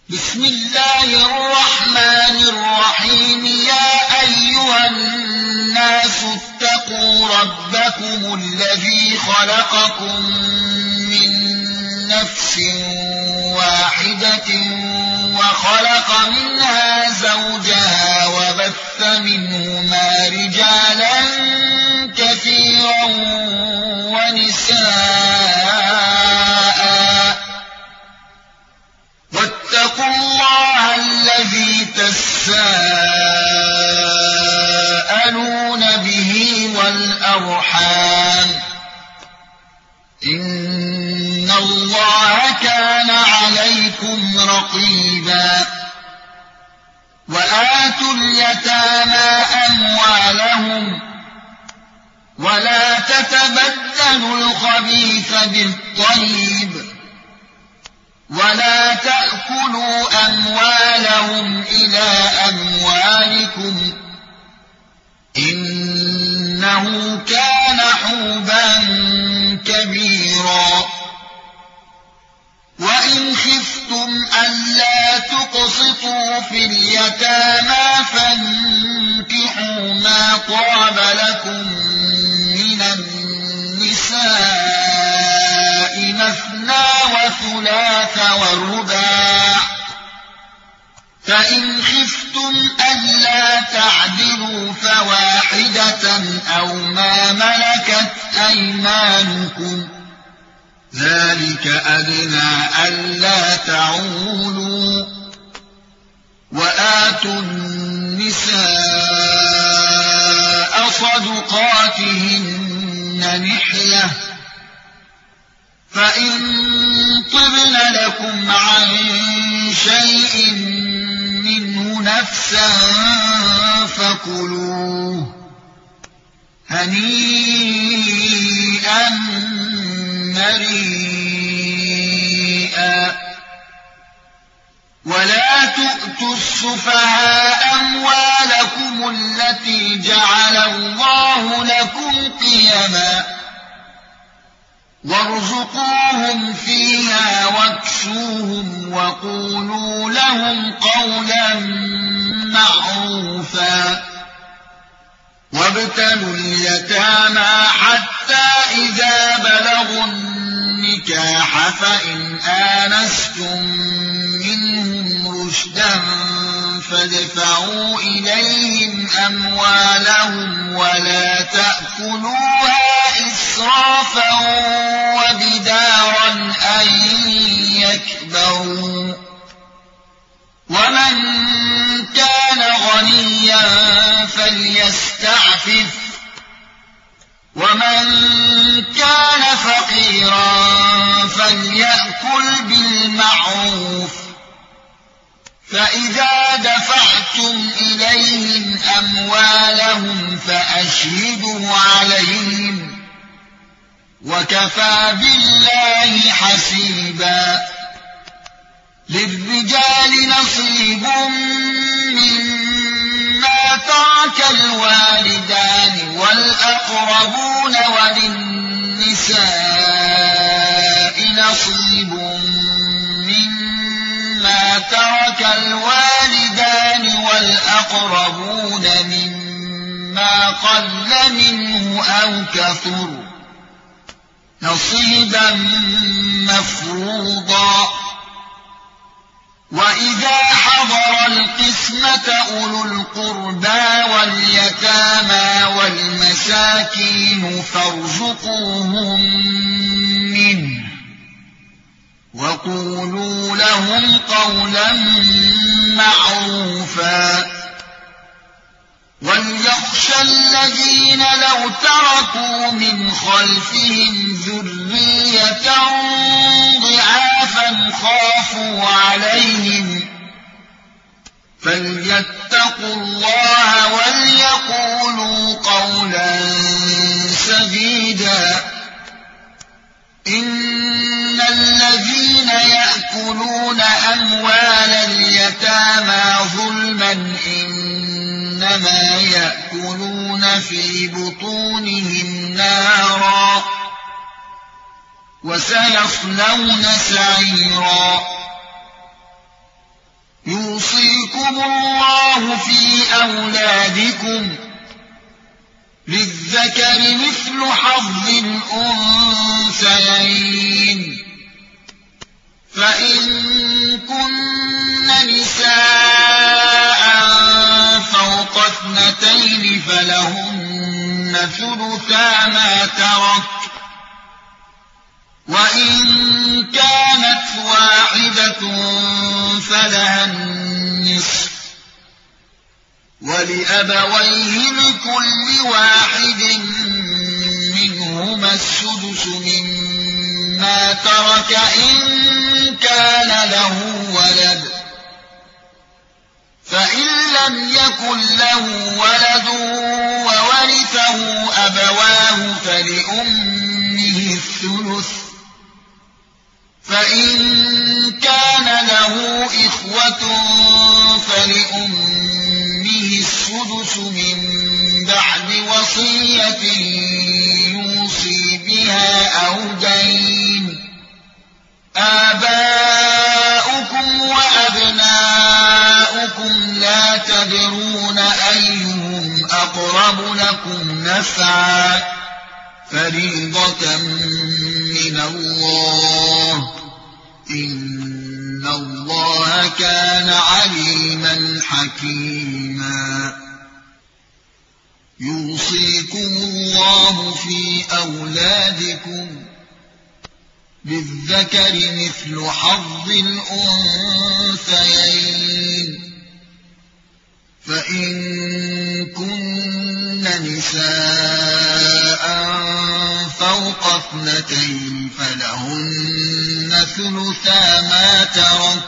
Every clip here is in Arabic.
بسم الله الرحمن الرحيم يا أيها الناس اتقوا ربكم الذي خلقكم من نفس واحدة وخلق منها زوجها وبث منهما رجالا كثيرا ونساء واتقوا الله الذي تساءلون به والأرحام إن الله كان عليكم رقيبا وآتوا اليتامى أموالهم ولا تتبدلوا الخبيث بالطيب ولا تأكلوا أموالهم إلى أموالكم إنه كان حوبا كبيرا وإن خفتم ألا تقسطوا في اليتامى فانكحوا ما طاب لكم من النساء مثنى وثلاث ورباع فإن خفتم ألا تعدلوا فواحدة أو ما ملكت أيمانكم ذلك أدنى ألا تعولوا وآتوا النساء صدقاتهن نحلة فإن طبن لكم عن شيء منه نفسا فكلوه هنيئا مريئا ولا تؤتوا السفهاء أموالكم التي جعل الله لكم قيما وارزقوهم فيها واكسوهم وقولوا لهم قولا معروفا وابتلوا اليتامى حتى إذا بلغوا النكاح فإن آنستم منهم رشدا فادفعوا إليهم أموالهم ولا تأكلوها إسرافا وبدارا أن يكبروا ومن كان غنيا فليستعفف ومن كان فقيرا فليأكل بالمعروف فإذا دفعتم إليهم أموالهم فأشهدوا عليهم وكفى بالله حسيبا للرجال نصيب مما ترك الوالدان والأقربون وللنساء نصيب مما ترك الوالدان والأقربون مما قل منه أو كثر نصيبا مفروضا وإذا حضر القسمة أولو القربى واليتامى والمساكين فارزقوهم منه وقولوا لهم قولا معروفا وليخشى الذين لو تركوا من خلفهم ذرية ضعافا خافوا عليهم فليتقوا الله وليقولوا قولا سديدا إن الذين يأكلون أموال اليتامى ظلما إنما يأكلون في بطونهم نارا وسيصلون سعيرا الله في أولادكم للذكر مثل حظ الأنثيين فإن كن نساء فوق 2 فلهن ثلثا ما ترك وإن كانت واحدة فلها النصف ولأبويه لكل واحد منهما السدس مما ترك إن كان له ولد فإن لم يكن له ولد وورثه أبواه فلأمه الثلث فإن كان له إخوة فلأمه السدس من بعد وصية يوصي بها أو دين آباؤكم وأبناؤكم لا تدرون أيهم أقرب لكم نفعا فريضة من الله إن الله كان عليما حكيما يوصيكم الله في أولادكم للذكر مثل حظ الأنثيين فإن كن نساء فوق 2 فلهن ثلثا ما ترك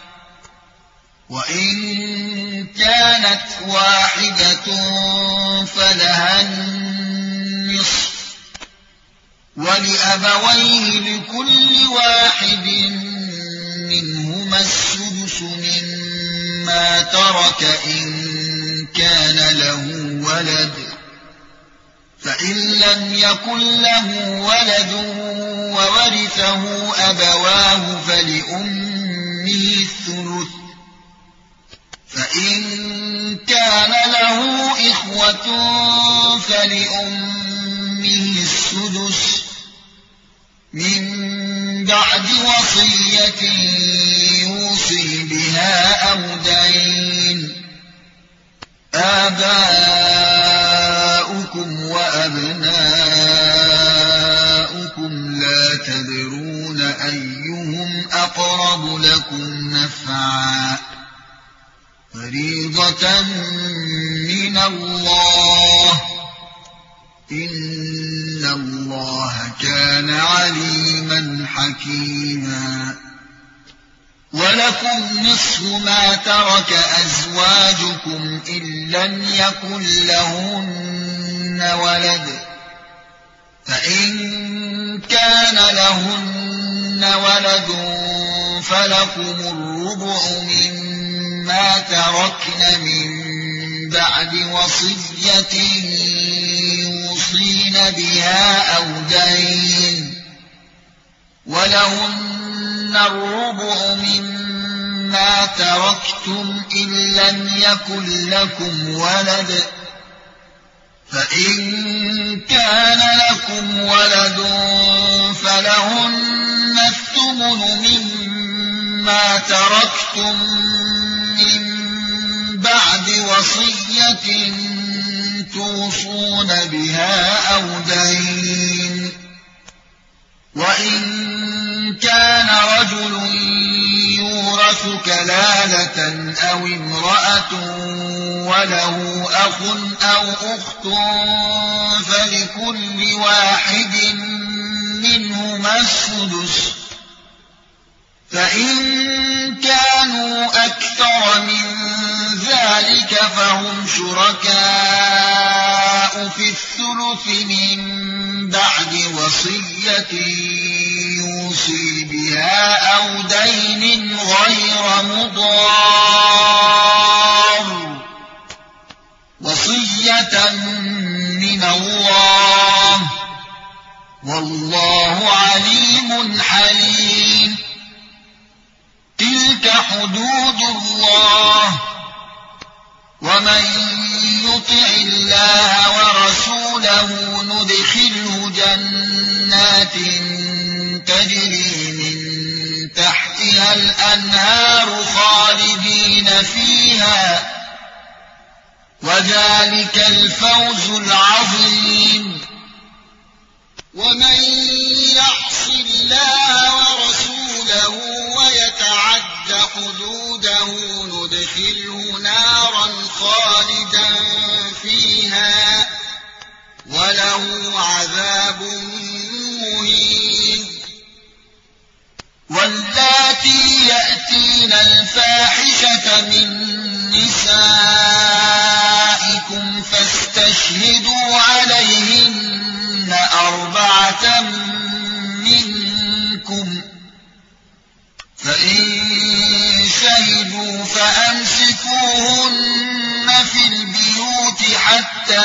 وإن كانت واحدة فلها النصف ولأبويه لكل واحد منهما السدس مما ترك إن كان له ولد فإن لم يكن له ولد وورثه أبواه فلأمه الثلث فإن كان له إخوة فلأمه السدس من بعد وصية يوصي بها أو دين آباؤكم وأبناؤكم لا تدرون أيهم أقرب لكم نفعا فريضة من الله إن الله كان عليما حكيما ولكم نصف ما ترك أزواجكم إن لم يكن لهن ولد فإن كان لهن ولد فلكم الربع مما تركن من بعد وصية يوصين بها أو دين ولهن الربع مما تركتم إن لم يكن لكم ولد فإن كان لكم ولد فلهن الثمن مما تركتم من بعد وصية توصون بها أو دين وإن كان رجل يورث كلالة أو امرأة وله أخ أو أخت فلكل واحد منهما السدس فإن كانوا أكثر من ذلك فهم شركاء في الثلث من بعد وصية يوصي بها أو دين غير مضار وصية من الله والله عليم حليم تلك حدود الله ومن يطع الله ورسوله ندخله جنات تجري من تحتها الأنهار خالدين فيها وذلك الفوز العظيم. ومن يعص الله ورسوله ويتعد حدوده ندخله نارا خالدا فيها وله عذاب مهين. واللاتي يأتين الفاحشة من نسائكم فاستشهدوا عليهن 4 منكم فإن شهدوا فأمسكوهن في البيوت حتى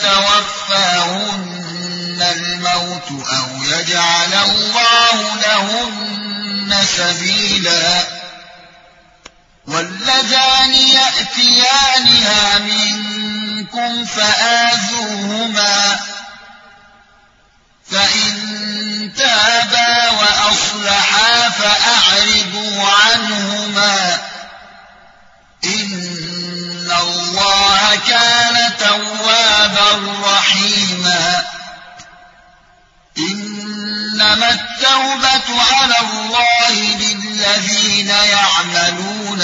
يتوفاهن الموت أو يجعل الله لهن سبيلا. واللذان يأتيانها منكم فآذوهما فإن تابا وأصلحا فأعرضوا عنهما إن الله كان توابا رحيما. إنما التوبة على الله للذين يعملون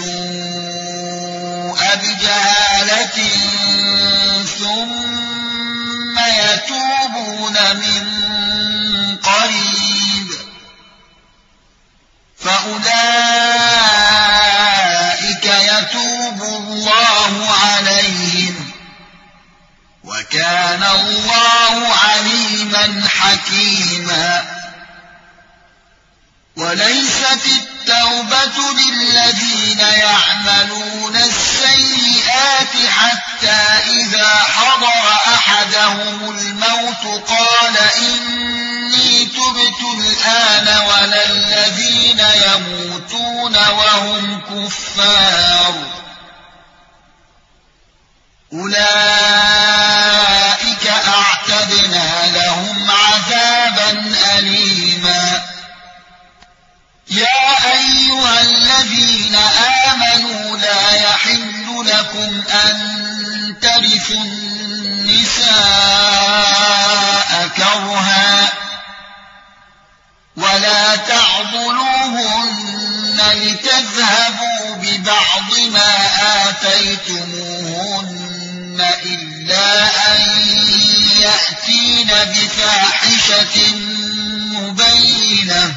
السوء بجهالة ثم يتوبون من قريب فأولئك يتوب الله عليهم وكان الله عليما حكيما. وليست التوبة للذين يعملون السيئات حتى إذا حضر أحدهم الموت قال إني تبت الآن ولا الذين يموتون وهم كفار أولئك أعتدنا لهم عذابا أليما. يا أيها الذين آمنوا لا يحل لكم أن ترثوا النساء كرها ولا تعضلوهن لتذهبوا ببعض ما آتيتموهن إلا أن يأتين بفاحشة مبينة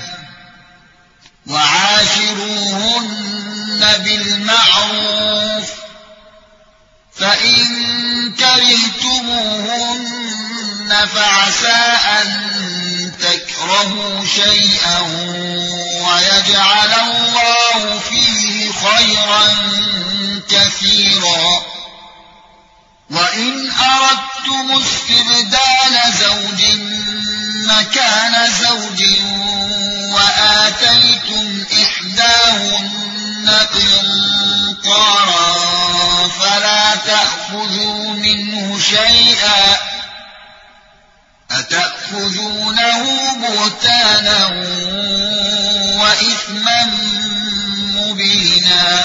وعاشروهن بالمعروف فإن كرهتموهن فعسى أن تكرهوا شيئا ويجعل الله فيه خيرا كثيرا. وإن أردتم استبدال زوج مكان زوج وآتيتم إحداهن قنطارا فلا تأخذوا منه شيئا أتأخذونه بهتانا وإثما مبينا.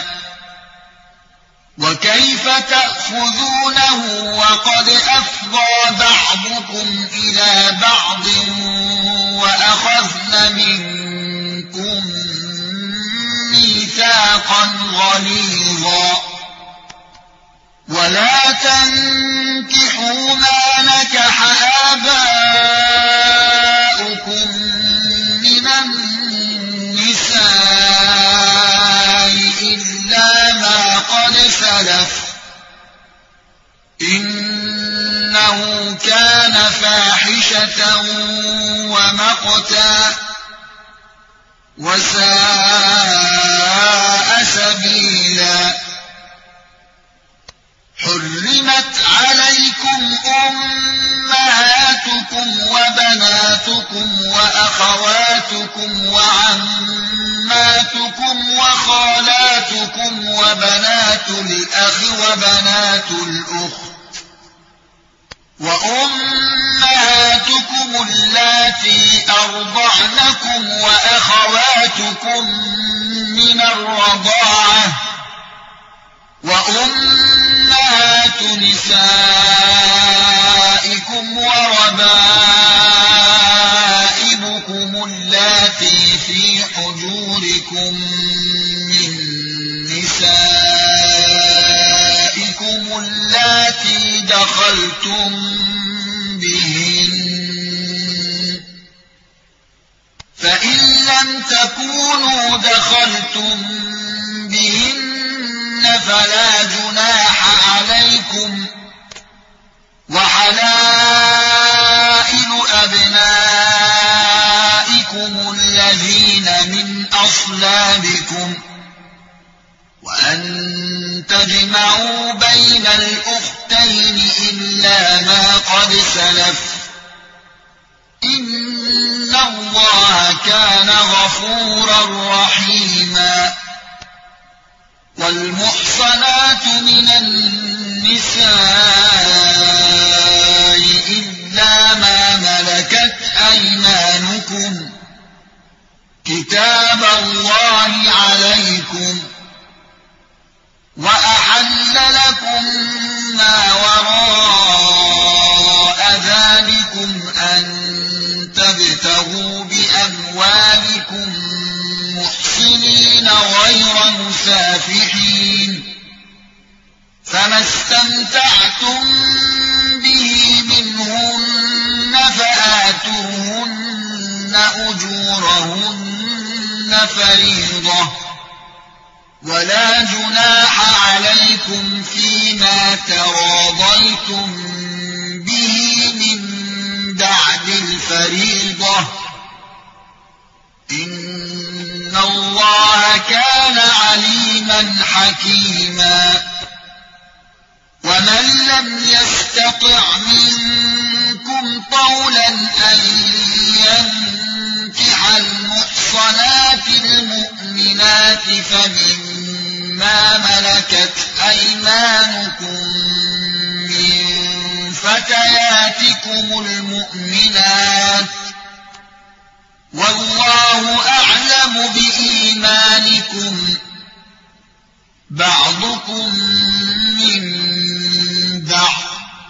وكيف تأخذونه وقد أفضى بعضكم إلى بعض وأخذن منكم ميثاقا غليظا. ولا تنكحوا ما نكح آباؤكم من النساء إلا ما قد سلف إنه كان فاحشة ومقتا وساء سبيلا. حرمت عليكم أمهاتكم وبناتكم أمهاتكم وأخواتكم وعماتكم وخالاتكم وبنات الأخ وبنات الأخت وأمهاتكم اللاتي أرضعنكم وأخواتكم من الرضاعة وأمهات نسائكم وربائبكم اللاتي في حجوركم من نسائكم اللاتي دخلتم بهن فإن لم تكونوا دخلتم بهن فلا جناح عليكم وحلائل أبنائكم الذين من أصلابكم وأن تجمعوا بين الأختين إلا ما قد سلف إن الله كان غفورا رحيما والمحصنات من النساء إلا ما ملكت أيمانكم كتاب الله عليكم وأحل لكم ما وراء ذلكم أن تبتغوا بأموالكم محسنين غير مسافحين فما استمتعتم به منهن فآتوهن أجورهن فريضة ولا جناح عليكم فيما تراضيتم به من بعد الفريضة إن الله كان عليما حكيما ومن لم يستطع منكم طولا أن ينكح المحصنات المؤمنات فمما ملكت أيمانكم من فتياتكم المؤمنات والله أعلم بإيمانكم بعضكم من بعض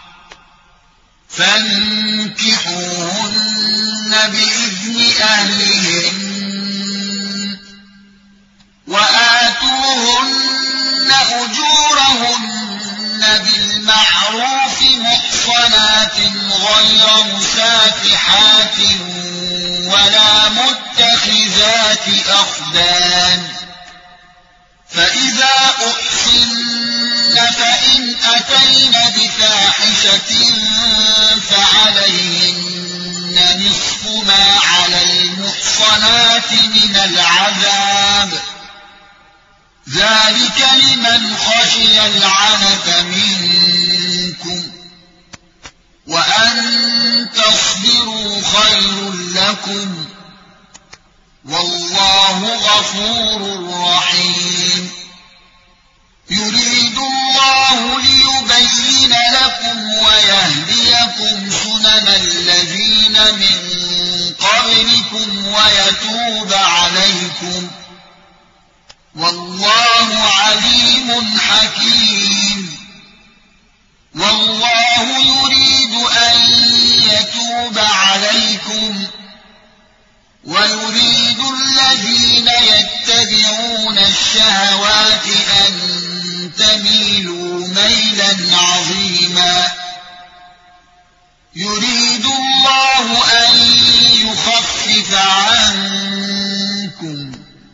فانكحوهن بإذن أهلهن وآتوهن أجورهن بالمعروف محصنات غير مسافحات ولا متخذات أخدان فإذا أحصن فإن أتين بفاحشة فعليهن نصف ما على المحصنات من العذاب ذلك لمن خشي العنت منكم وأن تصبروا خير لكم والله غفور رحيم يريد الله ليبين لكم ويهديكم سنن الذين من قبلكم ويتوب عليكم والله عليم حكيم والله يريد أن يتوب عليكم ويريد الذين يتبعون الشهوات أن تميلوا ميلا عظيما يريد الله أن يخفف عنكم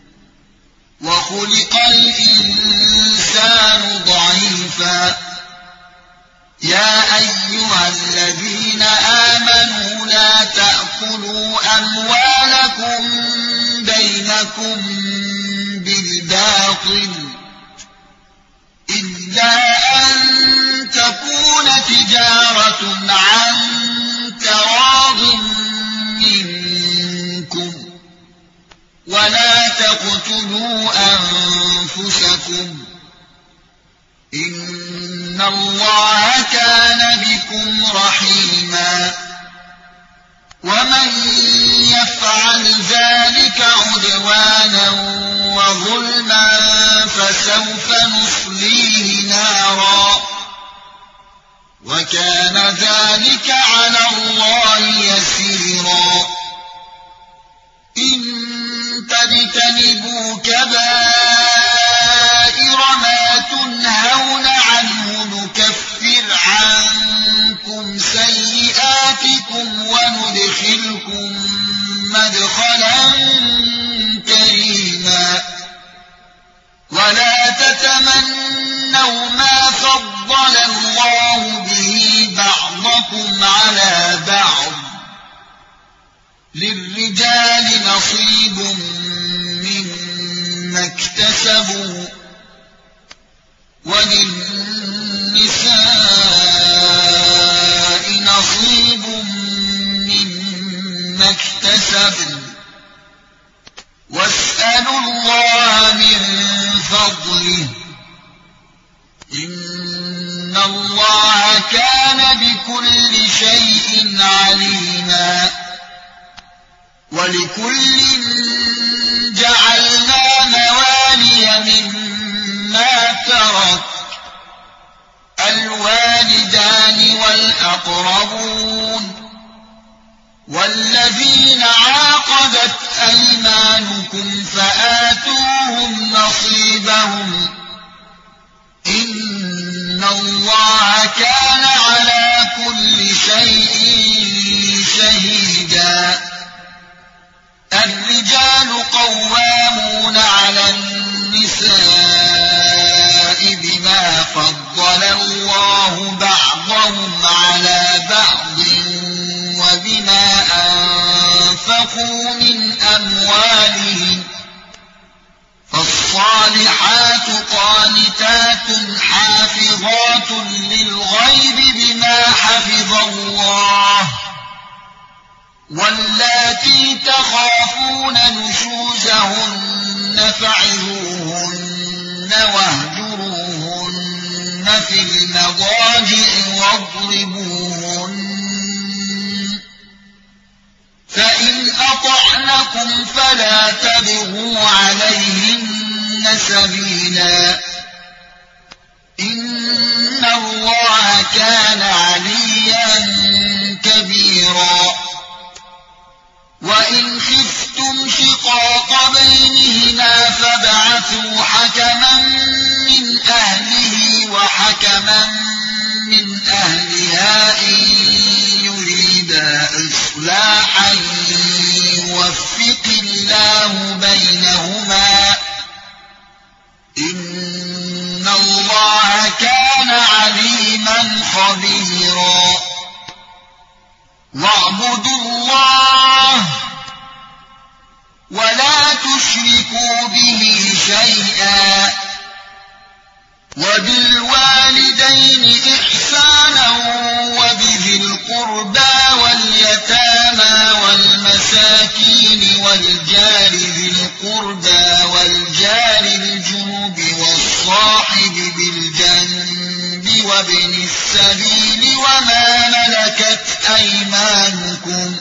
وخلق الإنسان ضعيفا يا أيها الذين آمنوا لا تأكلوا أموالكم بينكم بالباطل إلا أن تكون تجارة عن تراض منكم أنفسكم إن الله كان بكم رحيما ومن يفعل ذلك عدوانا وظلما فسوف نصليه نارا وكان ذلك على الله يسيرا إن تجتنبوا كبائر ما تنهون عنه نكفر عنكم سيئاتكم وندخلكم مدخلا كريما ولا تتمنوا ما فضل الله به بعضكم على بعض للرجال نصيب مما اكتسبوا وللنساء نصيب مما اكتسبن واسألوا الله من فضله إن الله كان بكل شيء عليما ولكل جعلنا موالي مما ترك الوالدان والأقربون والذين عاقدت أيمانكم فآتوهم نصيبهم إن الله كان على كل شيء شهيدا الرجال قوامون على النساء بما فضل الله بعضهم على بعض وبما أنفقوا من أموالهم فالصالحات قانتات حافظات للغيب بما حفظ الله واللاتي تخافون نشوزهن فعظوهن واهجروهن في المضاجع واضربوهن فإن أطعنكم فلا تبغوا عليهن سبيلا إن الله كان عليا كبيرا وإن خفتم شقاق بينهما فابعثوا حكما من أهله وحكما من أهلها إن يريدا إصلاحا يوفق الله بينهما إن الله كان عليما خبيرا واعبدوا الله ولا تشركوا به شيئا وبالوالدين إحسانا وبذي القربى واليتامى والمساكين والجار ذي القربى والجار الجنوب والصاحب بالجنب وابن السبيل وما ملكت أيمانكم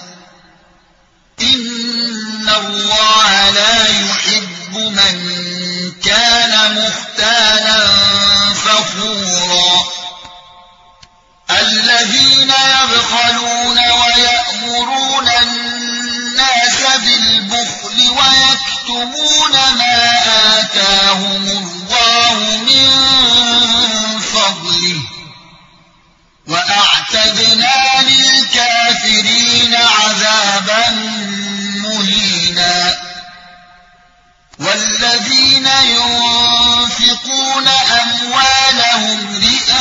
إن الله لا يحب من كان مختالا فخورا الذين يبخلون ويأمرون الناس بالبخل ويكتمون ما آتاهم الله من فضله وأعتدنا للكافرين عذابا مهينا والذين ينفقون أموالهم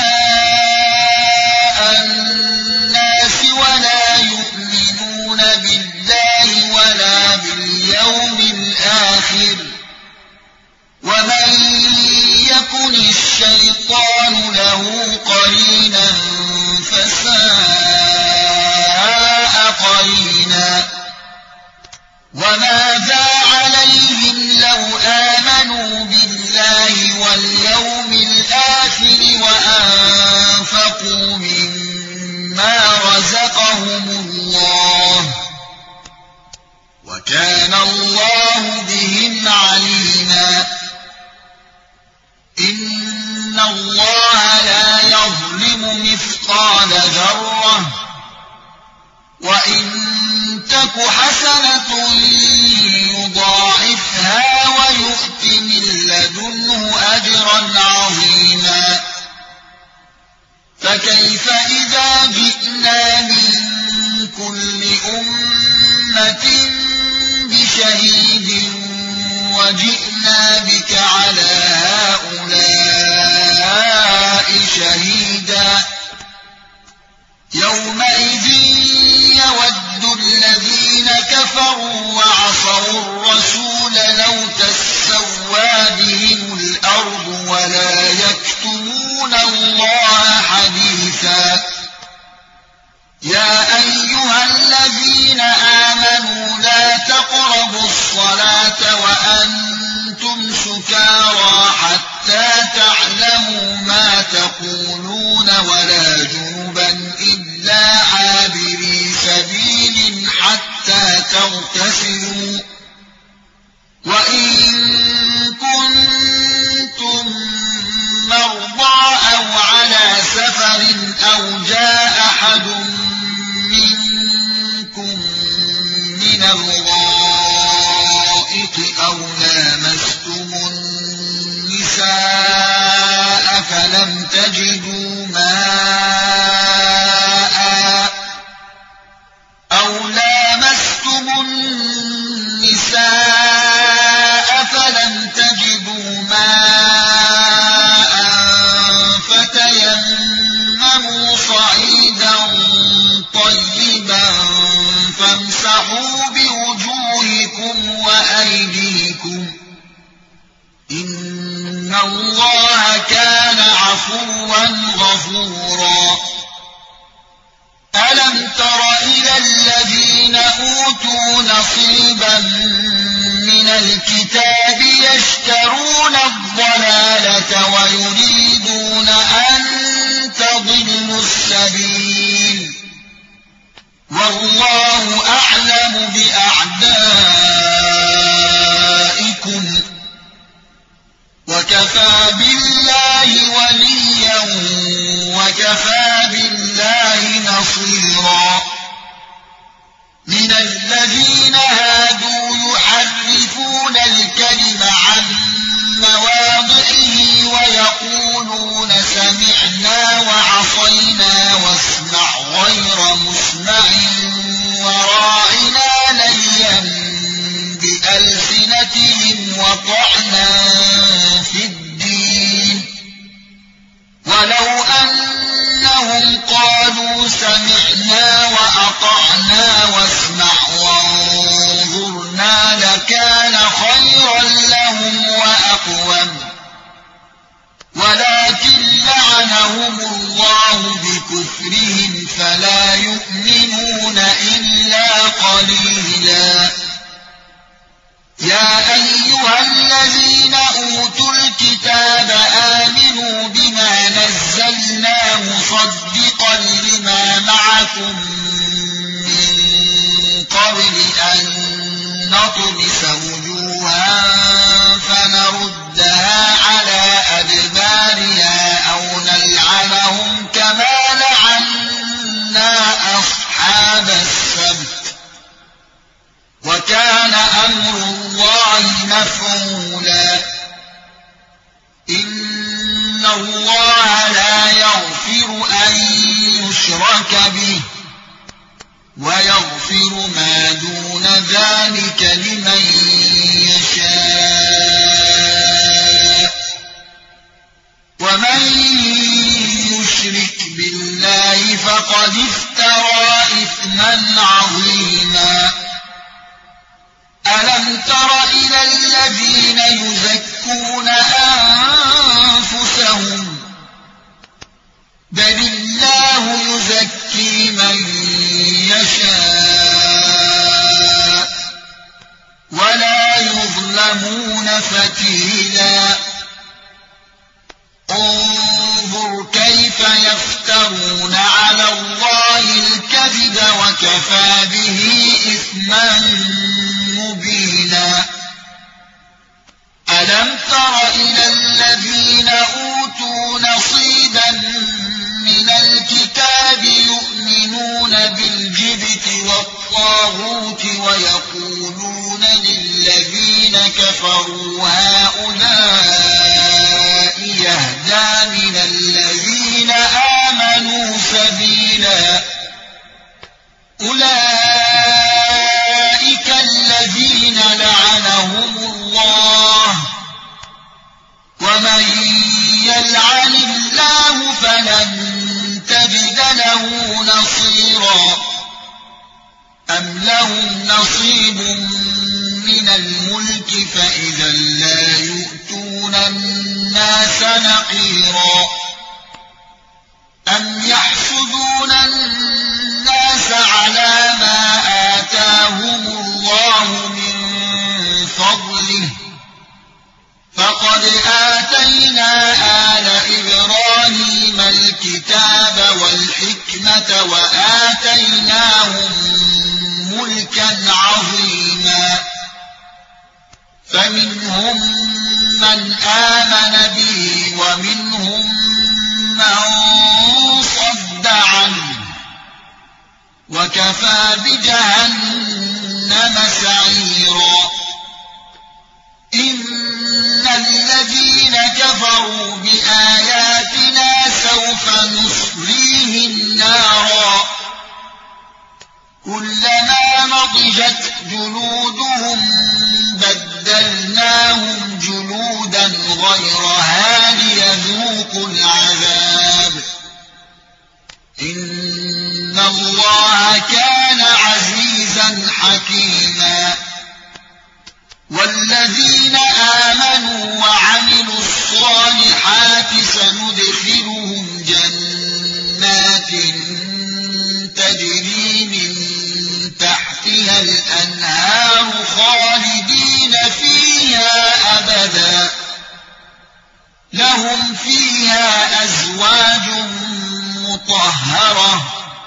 رئاء الناس ولا يؤمنون بالله ولا باليوم الآخر ومن يكن الشيطان له قرينا فساء قرينا وماذا عليهم لو آمنوا بالله بالله واليوم الآخر وأنفقوا مما رزقهم الله وكان الله بهم عليما إن الله لا يظلم مثقال ذرة وإن تك حسنة يضاعفها ويؤت من لدنه أجرا عظيما فكيف إذا جئنا من كل أمة بشهيد وجئنا بك على هؤلاء شهيدا يومئذ يود الذين كفروا وعصوا الرسول لو تسوى بهم الأرض ولا يكتمون الله حديثا يا أيها الذين آمنوا لا تقربوا الصلاة وأنتم سكارى حتى تعلموا ما تقولون ولا جنبا إلا عابري سبيل حتى تغتسلوا وإن كنتم مرضى أو على سفر أو جاء أحد منكم من الغائط أو لامستم النساء فلم تجدوا ماء فتيمموا صعيدا طيبا فامسحوا بوجوهكم وأيديكم إن الله كان عفوا غفورا ألم تر إلى الذين أوتوا نصيبا من الكتاب يشترون الضلالة ويريدون أن تضلوا السبيل والله أعلم بأعدائكم وكفى بالله وليا وكفى بالله نصيرا من الذين هادوا يحرفون الكلم عن مواضعه ويقولون سمعنا وعصينا واسمع غير مسمع وراعنا ليا بألسنتهم وطعنا في الدين ولو أنهم قالوا سمعنا وأطعنا واسمع وانظرنا لكان خيرا لهم وأقوم ولكن لعنهم الله بكفرهم فلا يؤمنون إلا قليلا يا أيها الذين أوتوا الكتاب آمنوا بما نزلنا مصدقا لما معكم من قبل أن نطمس وجوها فنردها على أدبارها أو نلعنهم كما لعنا أصحاب السبت وكان أمر الله مفعولا إن الله لا يغفر أن يشرك به ويغفر ما دون ذلك لمن يشاء ومن يشرك بالله فقد افترى إثما عظيما ألم تر إلى الذين يزكون أنفسهم بل الله يزكي من يشاء ولا يظلمون فتيلا وكفى به إثما مبينا ألم تر إلى الذين أوتوا نصيبا من الكتاب يؤمنون بالجبت والطاغوت ويقولون للذين كفروا هؤلاء يهدى من الذين آمنوا سبيلا أولئك الذين لعنهم الله ومن يلعن الله فلن تجد له نصيرا أم لهم نصيب من الملك فإذا لا يؤتون الناس نقيرا أم يحسدون الناس على ما آتاهم الله من فضله فقد آتينا آل إبراهيم الكتاب والحكمة وآتيناهم ملكا عظيما فمنهم من آمن به ومنهم من صد عنه وكفى بجهنم سعيرا إن الذين كفروا بآياتنا سوف نصليهم نارا كلما نضجت جلودهم بدلناهم جلودا غيرها ليذوقوا العذاب إن الله كان عزيزا حكيما والذين آمنوا وعملوا الصالحات سندخلهم جنات تجري من تحتها الأنهار خالدين فيها أبدا لهم فيها أزواج مطهرة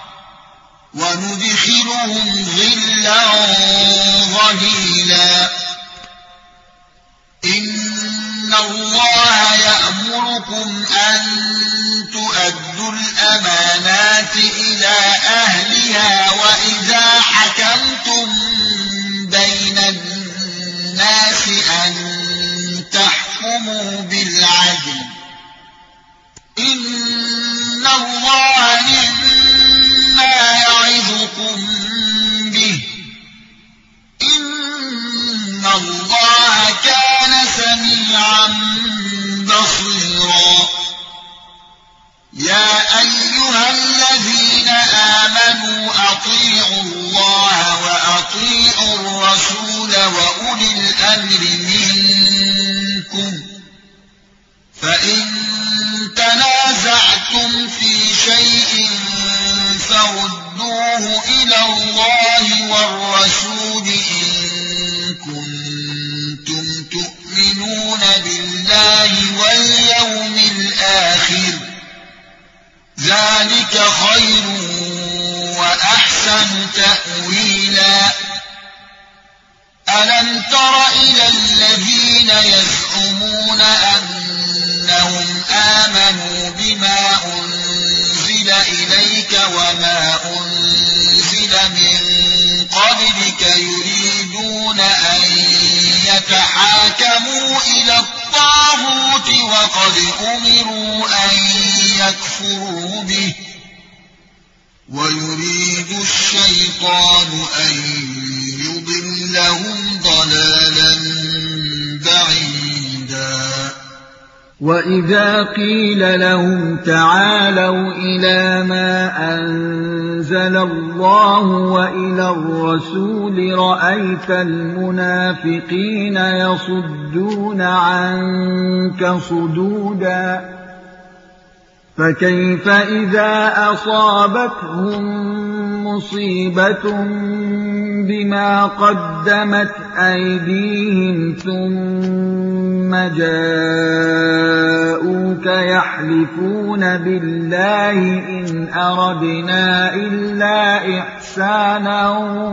وندخلهم ظلا ظليلا إن الله يأمركم أن تؤدوا الأمانات إلى أهلها وإذا حكمتم بين الناس أن تحكموا بالعدل إن الله مما يعظكم به إن الله كان سميعا بصيرا يا أيها الذين آمنوا أطيعوا الله وأطيعوا الرسول وأولي الأمر منكم فإن تنازعتم في شيء فردوه إلى الله والرسول إن كنتم تؤمنون بالله واليوم الآخر ذلك خير وأحسن تأويلا ألم تر إلى الذين يزعمون أنهم آمنوا بما أنزل إليك وما أنزل من قبلك يريدون أن يتحاكموا إلى الطاغوت وقد أمروا أن يكفروا به ويريد الشيطان أن يضلهم ضلالا بعيدا وَإِذَا قِيلَ لَهُمْ تَعَالَوْا إِلَى مَا أَنزَلَ اللَّهُ وَإِلَى الرَّسُولِ رَأَيْتَ الْمُنَافِقِينَ يَصُدُّونَ عَنكَ صُدُودًا فَكَيْفَ إِذَا أَصَابَتْهُم مُّصِيبَةٌ بِمَا قَدَّمَتْ أَيْدِيهِمْ ثُمَّ جَاءُوكَ سيحلفون بالله إن أردنا إلا إحسانا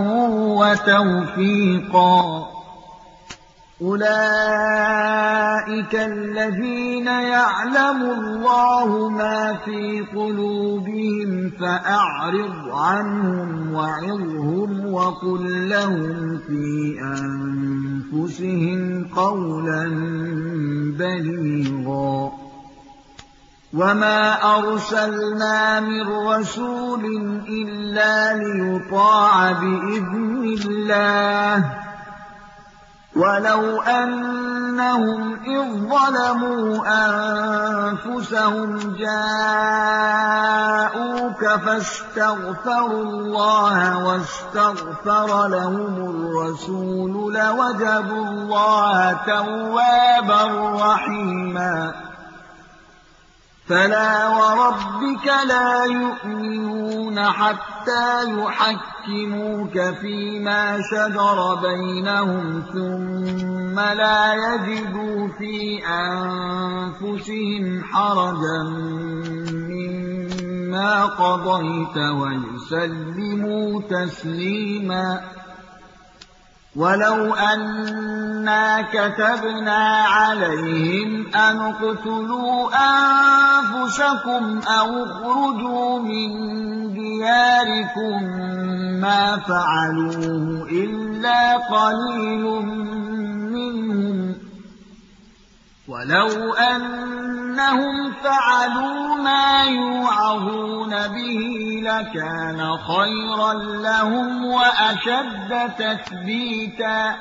وتوفيقا أولئك الذين يعلم الله ما في قلوبهم فأعرض عنهم وعظهم وقل لهم في أنفسهم قولا بليغا وما أرسلنا من رسول إلا ليطاع بإذن الله ولو أنهم إذ ظلموا أنفسهم جاءوك فاستغفروا الله واستغفر لهم الرسول لوجدوا الله توابا رحيما فلا وربك لا يؤمنون حتى يحكموك فيما شجر بينهم ثم لا يجدوا في أنفسهم حرجا مما قضيت ويسلموا تسليما ولو أنا كتبنا عليهم أن اقتلوا أنفسكم أو اخرجوا من دياركم ما فعلوه إلا قليل منهم ولو أنهم فعلوا ما يوعظون به لكان خيرا لهم وأشد تثبيتا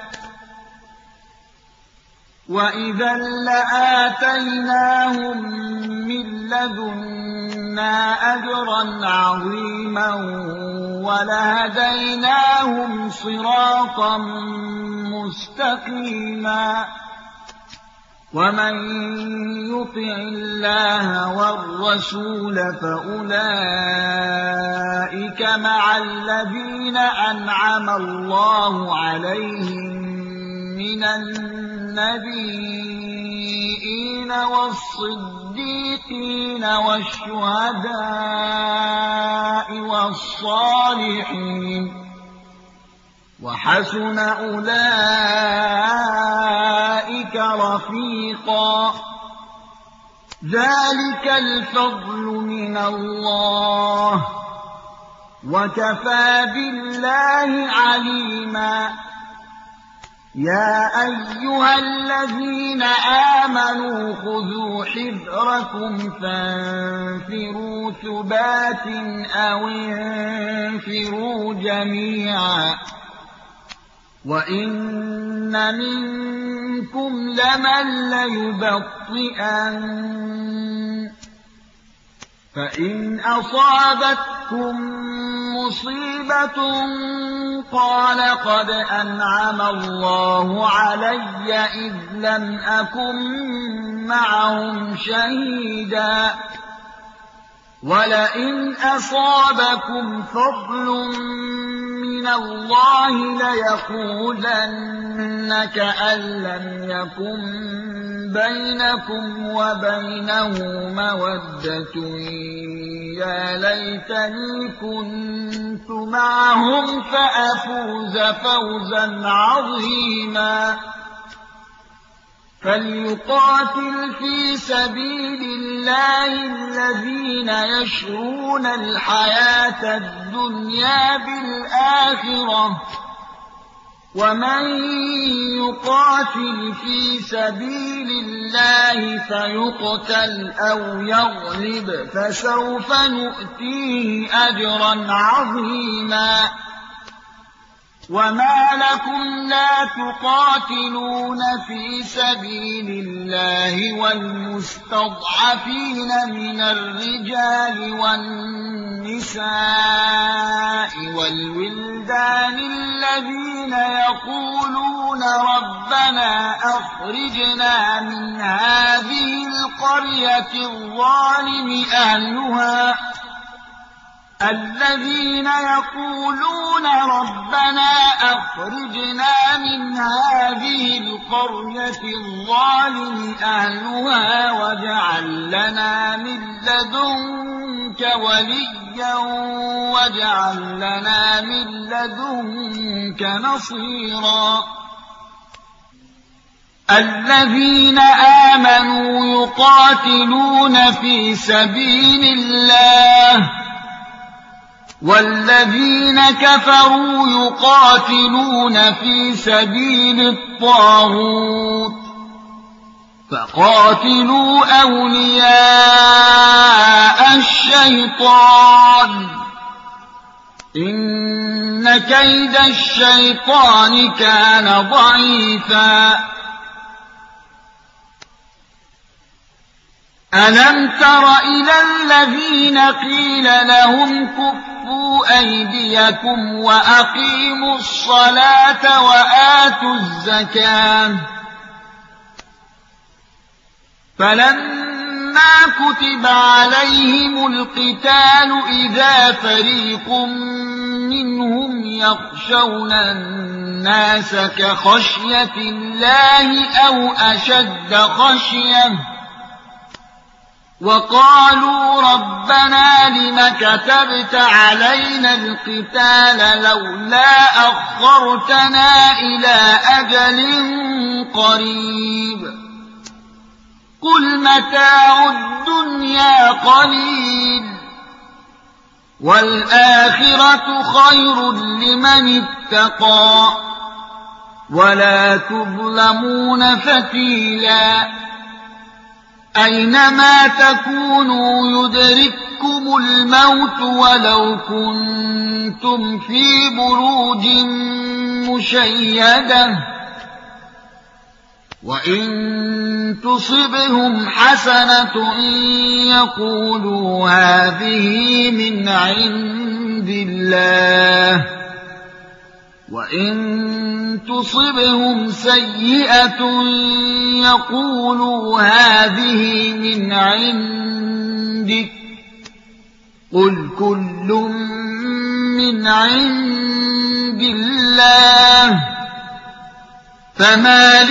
وإذا لآتيناهم من لدنا أجرا عظيما ولهديناهم صراطا مستقيما ومن يطع الله والرسول فأولئك مع الذين أنعم الله عليهم من النبيين والصديقين والشهداء والصالحين وحسن أولئك رفيقا ذلك الفضل من الله وكفى بالله عليما يا أيها الذين آمنوا خذوا حذركم فانفروا ثبات أو انفروا جميعا وإن منكم لمن ليبطئن فإن أصابتكم مصيبة قال قد أنعم الله علي إذ لم أكن معهم شهيدا ولئن أصابكم فضل من الله ليقولن كأن لم يكن بينكم وبينه مودة يا ليتني كنت معهم فأفوز فوزا عظيما فليقاتل في سبيل الله الذين يشرون الحياة الدنيا بالآخرة ومن يقاتل في سبيل الله فيقتل أو يغلب فسوف نؤتيه أجرا عظيما وما لكم لا تقاتلون في سبيل الله والمستضعفين من الرجال والنساء والولدان الذين يقولون ربنا أخرجنا من هذه القرية الظالم أهلها الذين يقولون ربنا أخرجنا من هذه القرية الظالم أهلها واجعل لنا من لدنك وليا واجعل لنا من لدنك نصيرا الذين آمنوا يقاتلون في سبيل الله والذين كفروا يقاتلون في سبيل الطاغوت فقاتلوا أولياء الشيطان إن كيد الشيطان كان ضعيفا ألم تر إلى الذين قيل لهم كفوا أيديكم وأقيموا الصلاة وآتوا الزكاة فلما كتب عليهم القتال إذا فريق منهم يخشون الناس كخشية الله أو أشد خشية وقالوا ربنا لم كتبت علينا القتال لولا أخرتنا إلى أجل قريب قل متاع الدنيا قليل والآخرة خير لمن اتقى ولا تظلمون فتيلا أينما تكونوا يدرككم الموت ولو كنتم في بروج مشيدة وإن تصبهم حسنة يقولوا هذه من عند الله وإن تصبهم سيئة يقولوا هذه من عندك قل كل من عند الله فما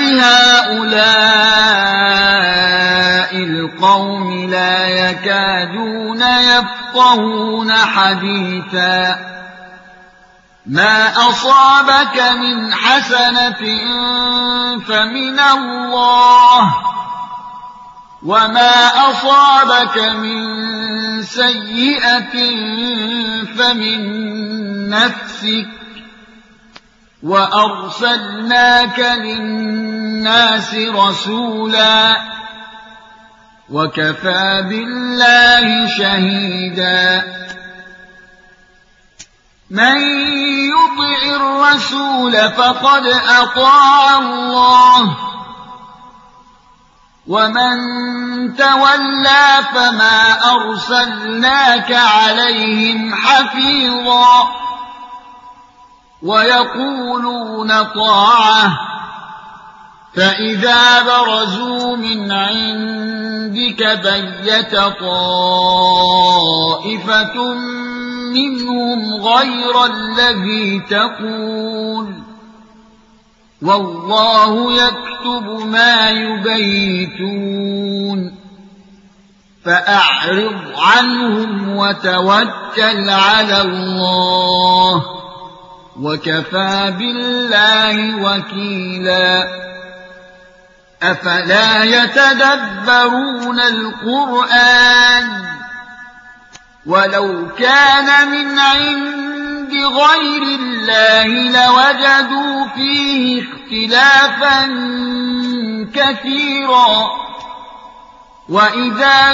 لهؤلاء القوم لا يكادون يفقهون حديثا ما أصابك من حسنة فمن الله وما أصابك من سيئة فمن نفسك وأرسلناك للناس رسولا وكفى بالله شهيدا من يطع الرسول فقد أطاع الله ومن تولى فما أرسلناك عليهم حفيظا ويقولون طاعة فإذا برزوا من عندك بيت طائفة منهم غير الذي تقول والله يكتب ما يبيتون فأعرض عنهم وتوكل على الله وكفى بالله وكيلا أفلا يتدبرون القرآن ولو كان من عند غير الله لوجدوا فيه اختلافا كثيرا وإذا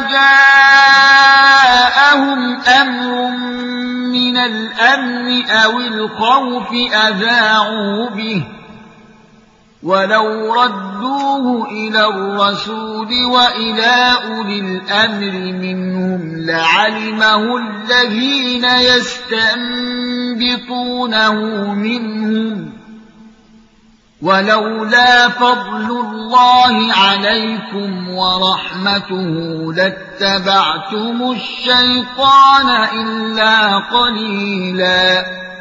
جاءهم أمر من الأمن أو الخوف أذاعوا به ولو ردوه إلى الرسول وإلى أولي الأمر منهم لعلمه الذين يستنبطونه منهم ولولا فضل الله عليكم ورحمته لاتبعتم الشيطان إلا قليلا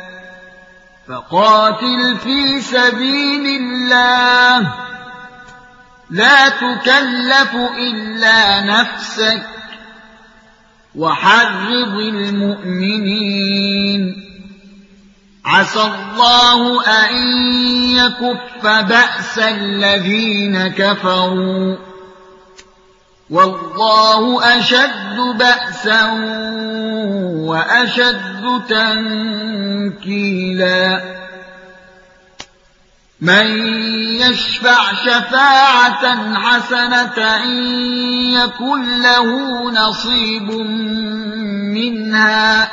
فقاتل في سبيل الله لا تكلف إلا نفسك وحرض المؤمنين عسى الله أن يكف بأس الذين كفروا والله أشد بأسا وأشد تنكيلا من يشفع شفاعة حسنة يكن له نصيب منها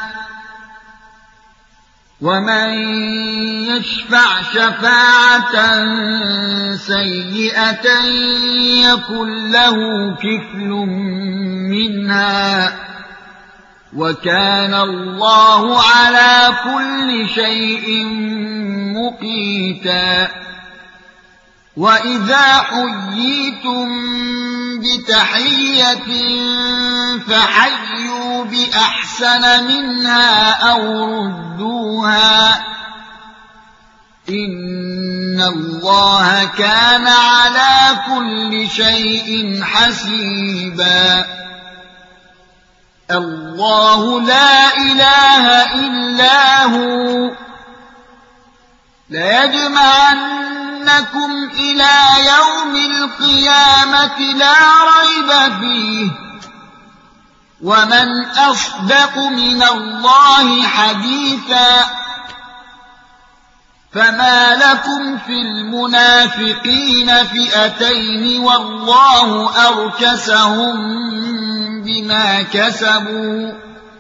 ومن يشفع شفاعة سيئة يكن له كفل منها وكان الله على كل شيء مقيتا وإذا حييتم بتحية فحيوا بأحسن منها أو ردوها إن الله كان على كل شيء حسيبا الله لا إله إلا هو ليجمعنكم إلى يوم القيامة لا ريب فيه ومن أصدق من الله حديثا فما لكم في المنافقين فئتين والله أركسهم بما كسبوا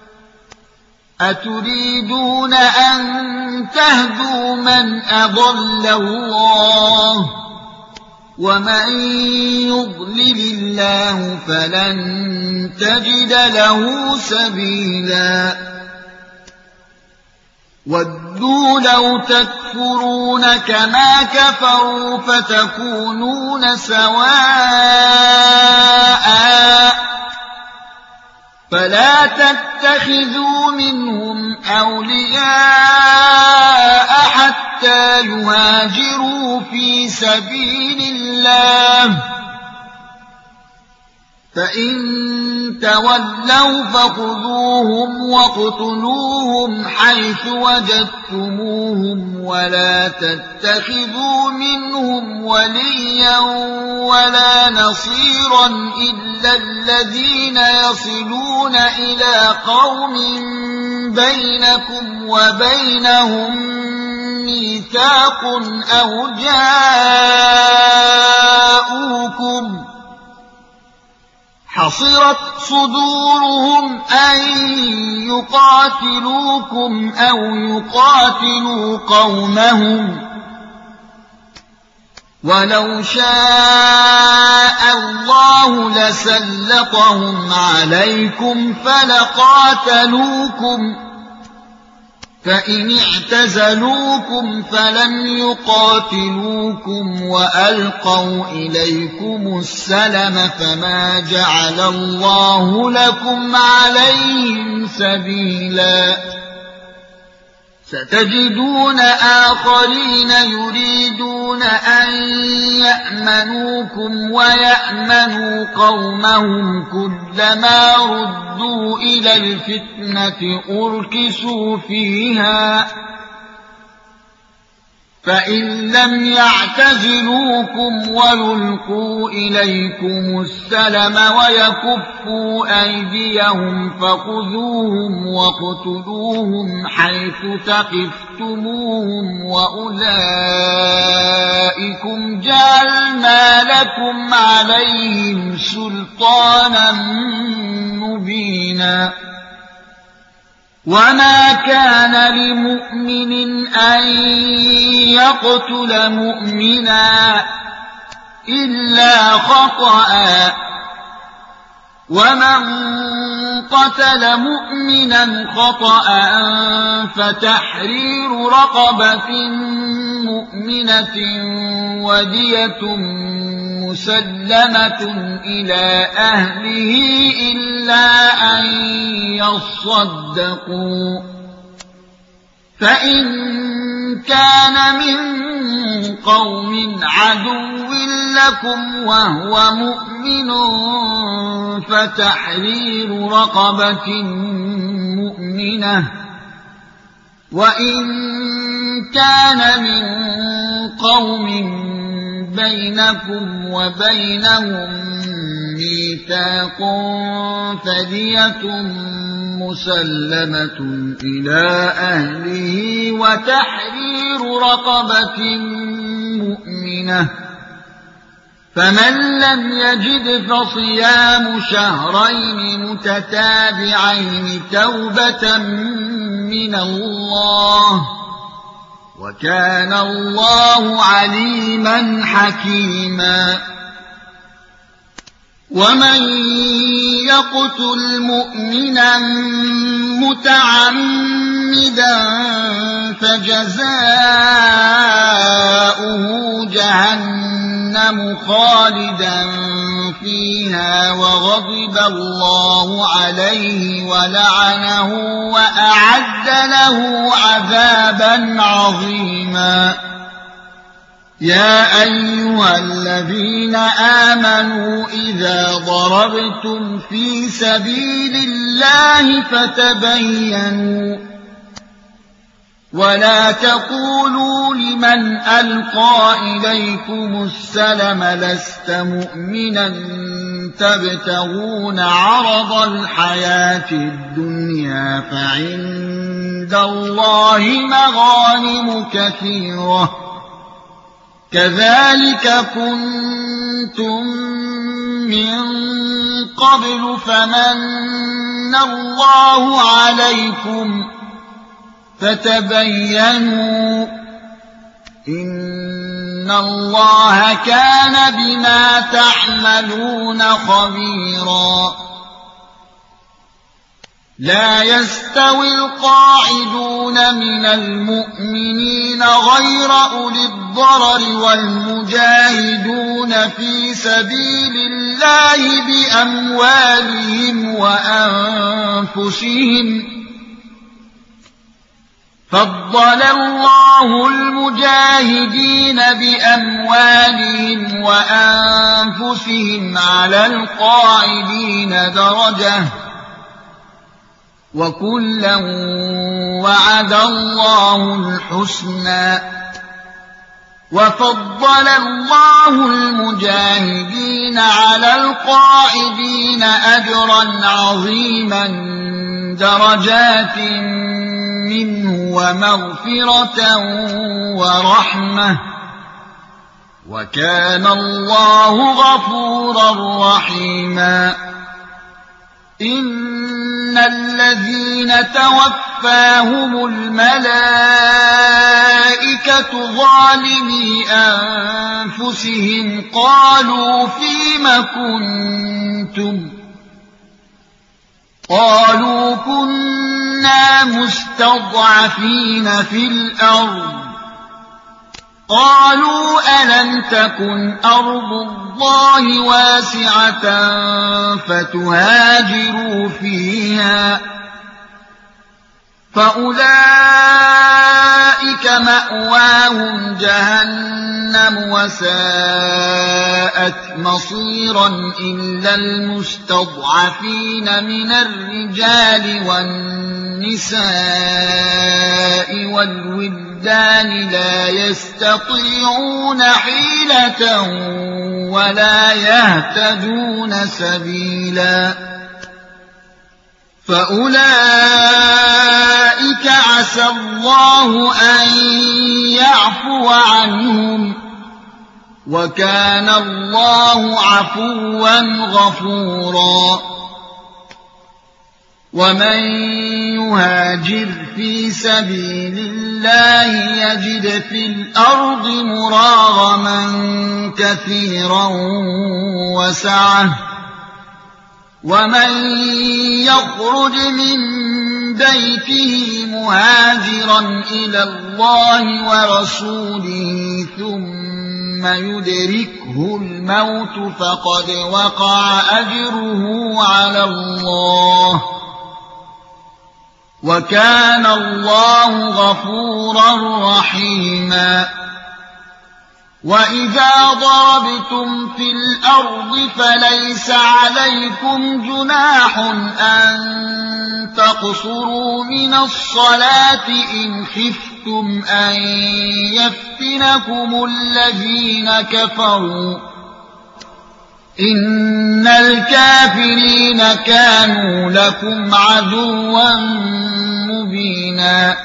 أتريدون أن تهدوا من أضل الله ومن يضلل الله فلن تجد له سبيلا ودوا لو تكفرون كما كفروا فتكونون سواء فلا تتخذوا منهم أولياء حتى يهاجروا في سبيل الله فإن تولوا فخذوهم واقتلوهم حيث وجدتموهم ولا تتخذوا منهم وليا ولا نصيرا إلا الذين يصلون إلى قوم بينكم وبينهم ميثاق أو جاءوكم حصرت صدورهم أن يقاتلوكم أو يقاتلوا قومهم ولو شاء الله لسلطهم عليكم فلقاتلوكم فإن اعتزلوكم فلم يقاتلوكم وألقوا إليكم السلم فما جعل الله لكم عليهم سبيلا ستجدون آخرين يريدون أن يأمنوكم ويأمنوا قومهم كلما ردوا إلى الفتنة أركسوا فيها فإن لم يعتزلوكم ويلقوا إليكم السلم ويكفوا أيديهم فخذوهم واقتلوهم حيث ثقفتموهم وأولئكم جعلنا لكم عليهم سلطانا مبينا وما كان لمؤمن أن يقتل مؤمنا إلا خطأ ومن قتل مؤمنا خطأ فتحرير رقبة مؤمنة ودية مسلمة إلى أهله إلا أن يصدقوا فإن كان من قوم عدو لكم وهو مؤمن فتحرير رقبة مؤمنة وإن كان من قوم بينكم وبينهم ميثاق فدية مسلمة إلى أهله وتحرير رقبة مؤمنة فمن لم يجد فصيام شهرين متتابعين توبة من الله وكان الله عليما حكيما ومن يقتل مؤمنا متعمدا فجزاؤه جهنم خالدا فيها وغضب الله عليه ولعنه وأعد له عذابا عظيما يا أيها الذين آمنوا إذا ضربتم في سبيل الله فتبينوا ولا تقولوا لمن ألقى إليكم السلم لست مؤمنا تبتغون عرض الحياة الدنيا فعند الله مغانم كثيرة كذلك كنتم من قبل فمن الله عليكم فتبينوا إن الله كان بما تعملون خبيرا لا يستوي القاعدون من المؤمنين غير أولي الضرر والمجاهدون في سبيل الله بأموالهم وأنفسهم فضل الله المجاهدين بأموالهم وأنفسهم على القاعدين درجة وكلا وعد الله الحسنى وفضل الله المجاهدين على القاعدين أجرا عظيما درجات منه ومغفرة ورحمة وكان الله غفورا رحيما إن الذين توفاهم الملائكة ظالمي أنفسهم قالوا فيم كنتم قالوا كنا مستضعفين في الأرض قالوا ألم تكن أرض الله واسعة فتهاجروا فيها فأولئك مأواهم جهنم وساءت مصيرا إلا المستضعفين من الرجال والنساء والولدان لا يستطيعون حيلة ولا يهتدون سبيلا فأولئك عسى الله أن يعفو عنهم وكان الله عفوا غفورا ومن يهاجر في سبيل الله يجد في الأرض مراغما كثيرا وسعة ومن يخرج من بيته مهاجرا إلى الله ورسوله ثم يدركه الموت فقد وقع أجره على الله وكان الله غفورا رحيما وإذا ضربتم في الأرض فليس عليكم جناح أن تقصروا من الصلاة إن خفتم أن يفتنكم الذين كفروا إن الكافرين كانوا لكم عدوا مبينا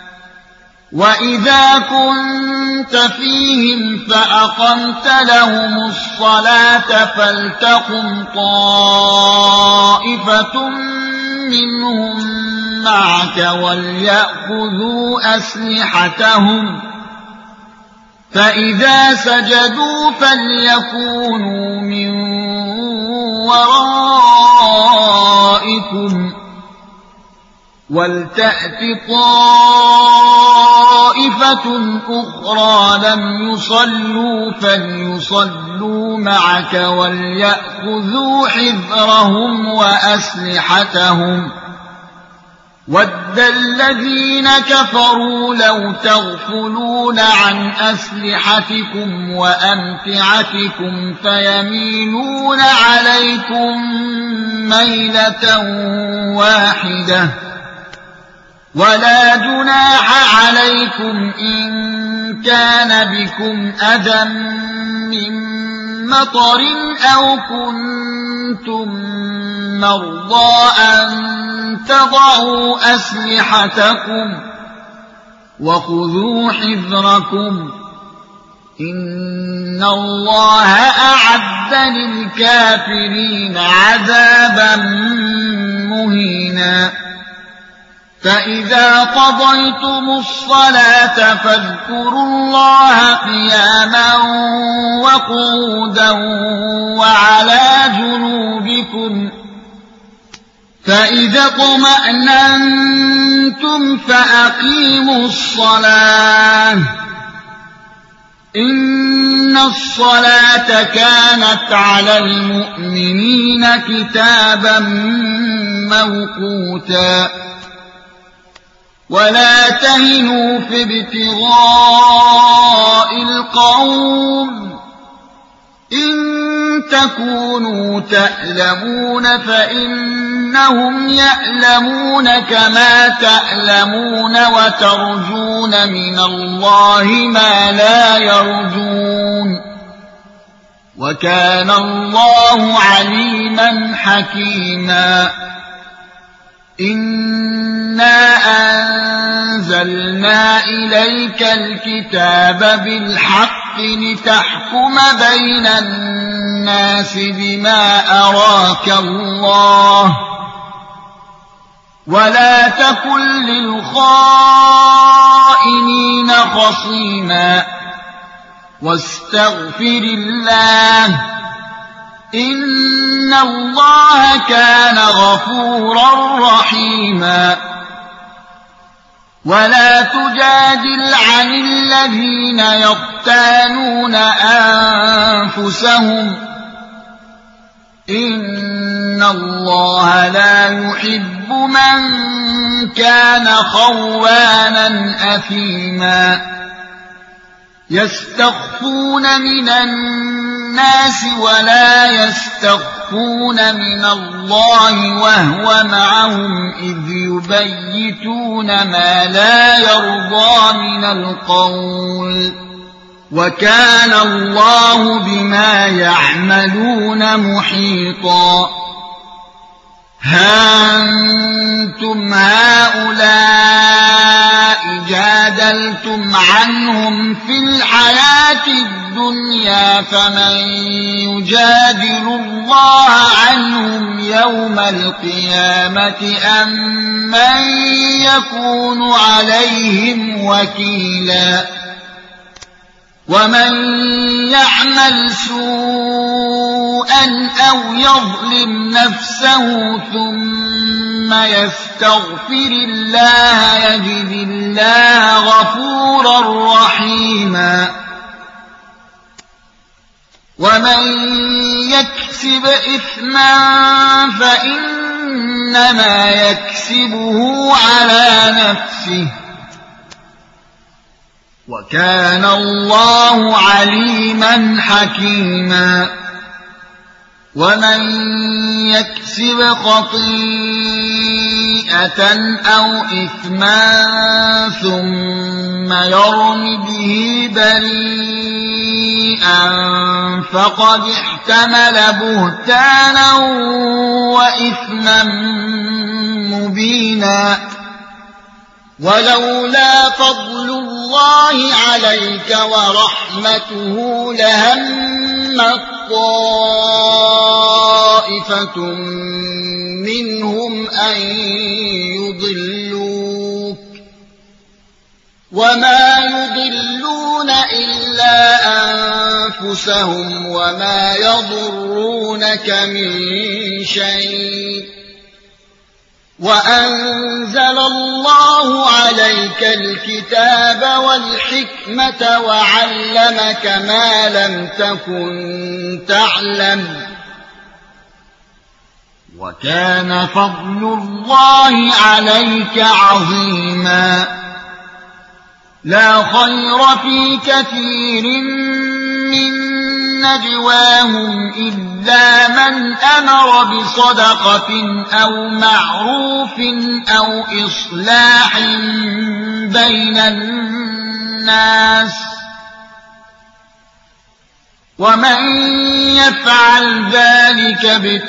وإذا كنت فيهم فأقمت لهم الصلاة فلتقم طائفة منهم معك وليأخذوا أسلحتهم فإذا سجدوا فليكونوا من ورائكم ولتأت طائفة أخرى لم يصلوا فليصلوا معك وليأخذوا حذرهم وأسلحتهم ود الذين كفروا لو تغفلون عن أسلحتكم وأمتعتكم فيميلون عليكم ميلة واحدة ولا جناح عليكم إن كان بكم أذى من مطر أو كنتم مرضى أن تضعوا أسلحتكم وخذوا حذركم إن الله أعد للكافرين عذابا مهينا فإذا قضيتم الصلاة فاذكروا الله قياما وقعودا وعلى جنوبكم فإذا اطمأننتم فأقيموا الصلاة إن الصلاة كانت على المؤمنين كتابا موقوتا ولا تهنوا في ابتغاء القوم إن تكونوا تألمون فإنهم يألمون كما تألمون وترجون من الله ما لا يرجون وكان الله عليما حكيما إنا أنزلنا إليك الكتاب بالحق لتحكم بين الناس بما أراك الله ولا تكن للخائنين خصيما واستغفر الله إن الله كان غفورا رحيما ولا تجادل عن الذين يختانون أنفسهم إن الله لا يحب من كان خوانا أثيما يستخفون من الناس ولا يستخفون من الله وهو معهم إذ يبيتون ما لا يرضى من القول وكان الله بما يعملون محيطا ها أنتم هؤلاء جادلتم عنهم في الحياة الدنيا فمن يجادل الله عنهم يوم القيامة أم من يكون عليهم وكيلا ومن يعمل سوءا أو يظلم نفسه ثم يستغفر الله يجد الله غفورا رحيما ومن يكسب إثما فإنما يكسبه على نفسه وكان الله عليما حكيما ومن يكسب خطيئة أو إثما ثم يرم به بريئا فقد احتمل بهتانا وإثما مبينا ولولا فضل الله عليك ورحمته لهمت طائفة منهم أن يضلوك وما يضلون إلا أنفسهم وما يضرونك من شيء وأنزل الله عليك الكتاب والحكمة وعلمك ما لم تكن تعلم وكان فضل الله عليك عظيما لا خير في كثير من نجواهم إلا من أمر بصدقة أو معروف أو إصلاح بين الناس ومن يفعل ذلك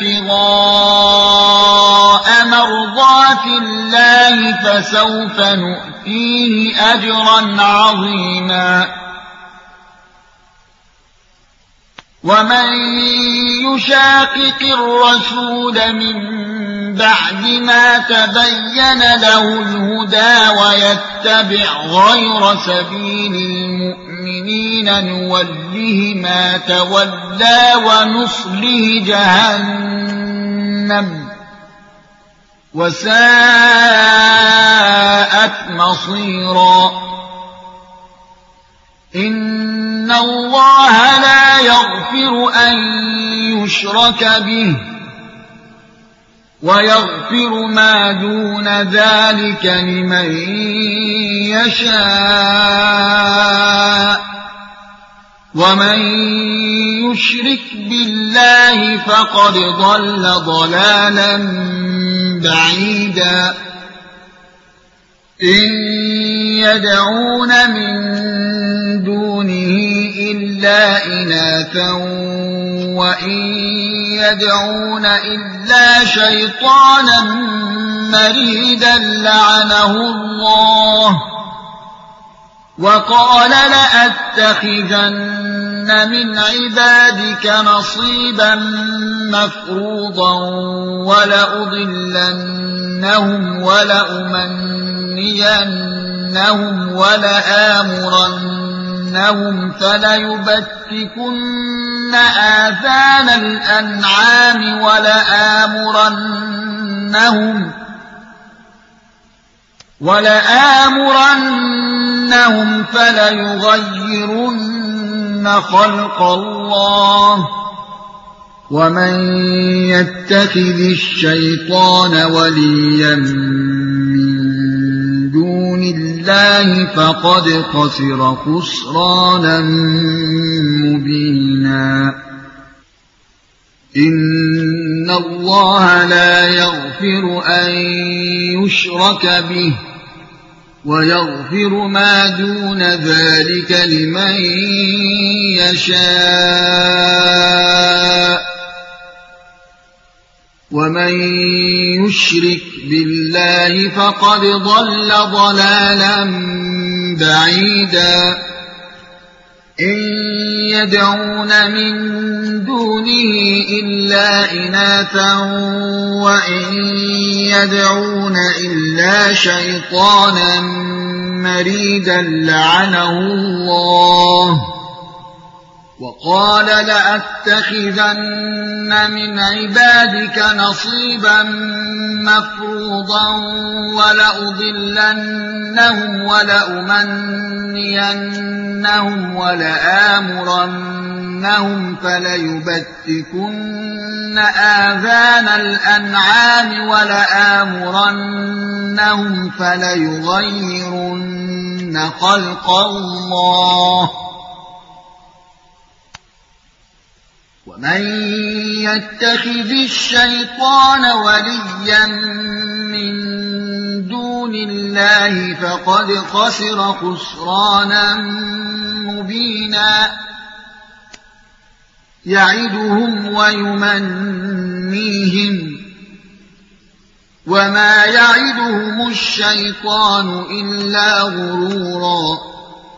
ابتغاء مرضات الله فسوف نؤتيه أجرا عظيما ومن يشاقق الرسول من بعد ما تبين له الهدى ويتبع غير سبيل المؤمنين نوله ما تولى ونصله جهنم وساءت مصيرا إن الله لا يغفر أن يشرك به ويغفر ما دون ذلك لمن يشاء ومن يشرك بالله فقد ضل ضلالا بعيدا إن يدعون من دونه إلا إناثا وإن يدعون إلا شيطانا مريدا لعنه الله وقال لأتخذن من عبادك نصيبا مفروضا ولأضلنهم ولأمنينهم ولآمرنهم فليبتكن آذان الأنعام ولآمرنهم فليغيرن خلق الله ومن يتخذ الشيطان وليا من دون الله فقد خسر خسرانا مبينا إن الله لا يغفر أن يشرك به ويغفر ما دون ذلك لمن يشاء ومن يشرك بالله فقد ضل ضلالا بعيدا إن يدعون من دونه إلا إناثا وإن يدعون إلا شيطانا مريدا لعنه الله وقال لأتخذن من عبادك نصيبا مفروضا ولأضلنهم ولأمنينهم ولآمرنهم فليبتكن آذان الأنعام ولآمرنهم فليغيرن خلق الله ومن يتخذ الشيطان وليا من دون الله فقد خسر خسرانا مبينا يعدهم ويمنيهم وما يعدهم الشيطان إلا غرورا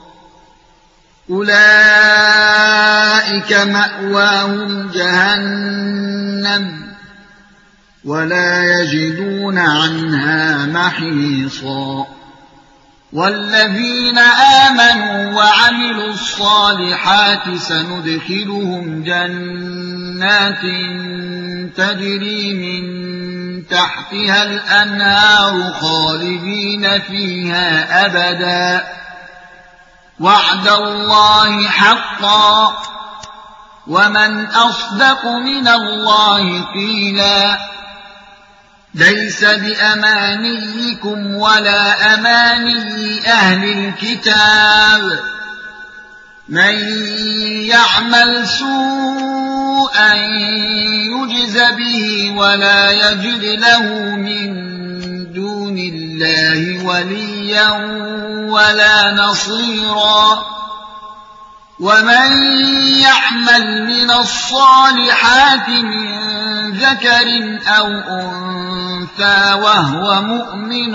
أولئك مأواهم جهنم ولا يجدون عنها محيصا والذين آمنوا وعملوا الصالحات سندخلهم جنات تجري من تحتها الأنهار خالدين فيها أبدا وعد الله حقا ومن أصدق من الله قيلا ليس بأمانيكم ولا أماني أهل الكتاب من يعمل سوءا يجز به ولا يجد له من دون الله وليا ولا نصيرا ومن يعمل من الصالحات من ذكر أو أنثى وهو مؤمن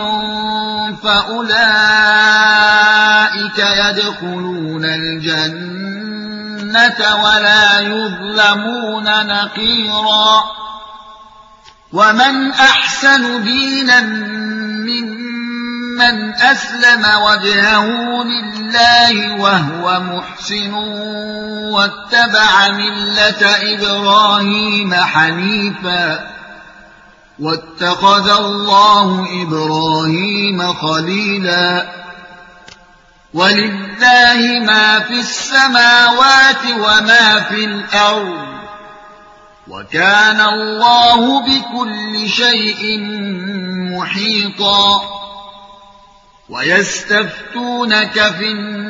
فأولئك يدخلون الجنة ولا يظلمون نقيرا ومن أحسن دينا ممن أسلم وجهه لله وهو محسن واتبع ملة إبراهيم حنيفا واتخذ الله إبراهيم خليلا ولله ما في السماوات وما في الأرض وكان الله بكل شيء محيطا ويستفتونك في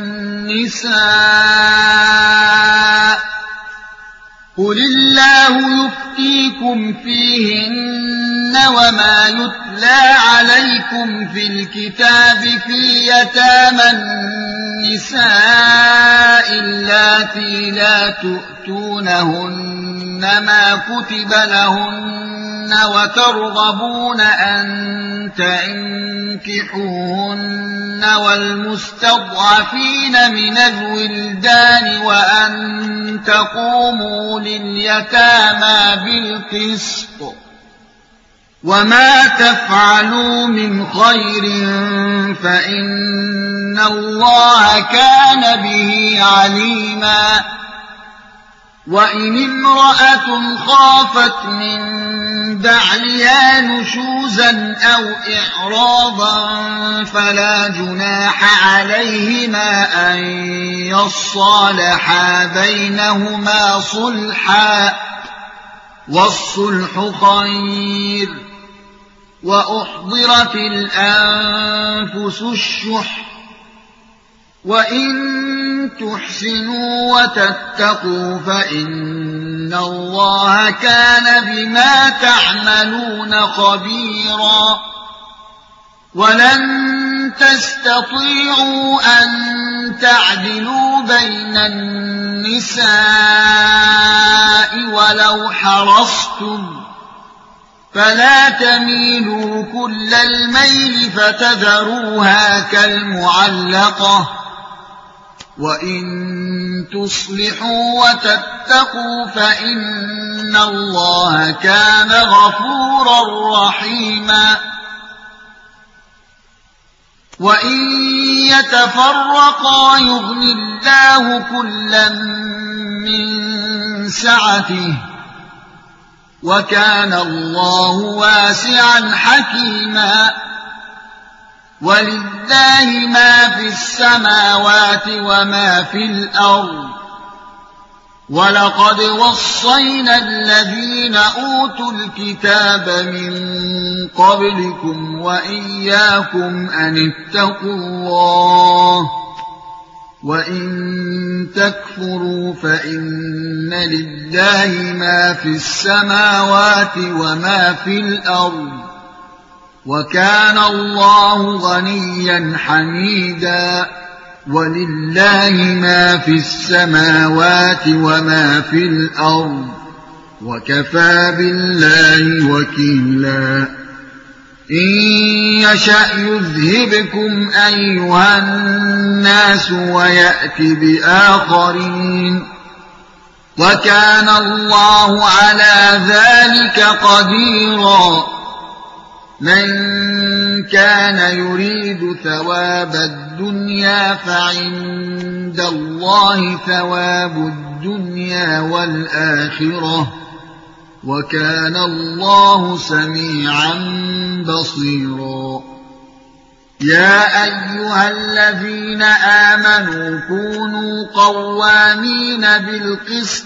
النساء قل الله يفتيكم فيهن وما يتلى عليكم في الكتاب في يتامى النساء اللاتي لا تؤتونهن ما كتب لهن وترغبون أن تنكحوهن والمستضعفين من الولدان وأن تقوموا لليتامى بالقسط وما تفعلوا من خير فإن الله كان به عليما وإن امرأة خافت من بعلها نشوزا أو إعراضا فلا جناح عليهما أن يصالحا بينهما صلحا والصلح خير وأحضرت الأنفس الشح وإن تحسنوا وتتقوا فإن الله كان بما تعملون خبيرا ولن تستطيعوا أن تعدلوا بين النساء ولو حرصتم فلا تميلوا كل الميل فتذروها كالمعلقة وإن تصلحوا وتتقوا فإن الله كان غفورا رحيما وإن يتفرقا يغن الله كلا من سعته وكان الله واسعا حكيما ولله ما في السماوات وما في الأرض ولقد وصينا الذين أوتوا الكتاب من قبلكم وإياكم أن اتقوا الله وإن تكفروا فإن لله ما في السماوات وما في الأرض وكان الله غنيا حميدا ولله ما في السماوات وما في الأرض وكفى بالله وكيلا إن يشأ يذهبكم أيها الناس ويأت بآخرين وكان الله على ذلك قديرا من كان يريد ثواب الدنيا فعند الله ثواب الدنيا والآخرة وكان الله سميعا بصيرا يا أيها الذين آمنوا كونوا قوامين بالقسط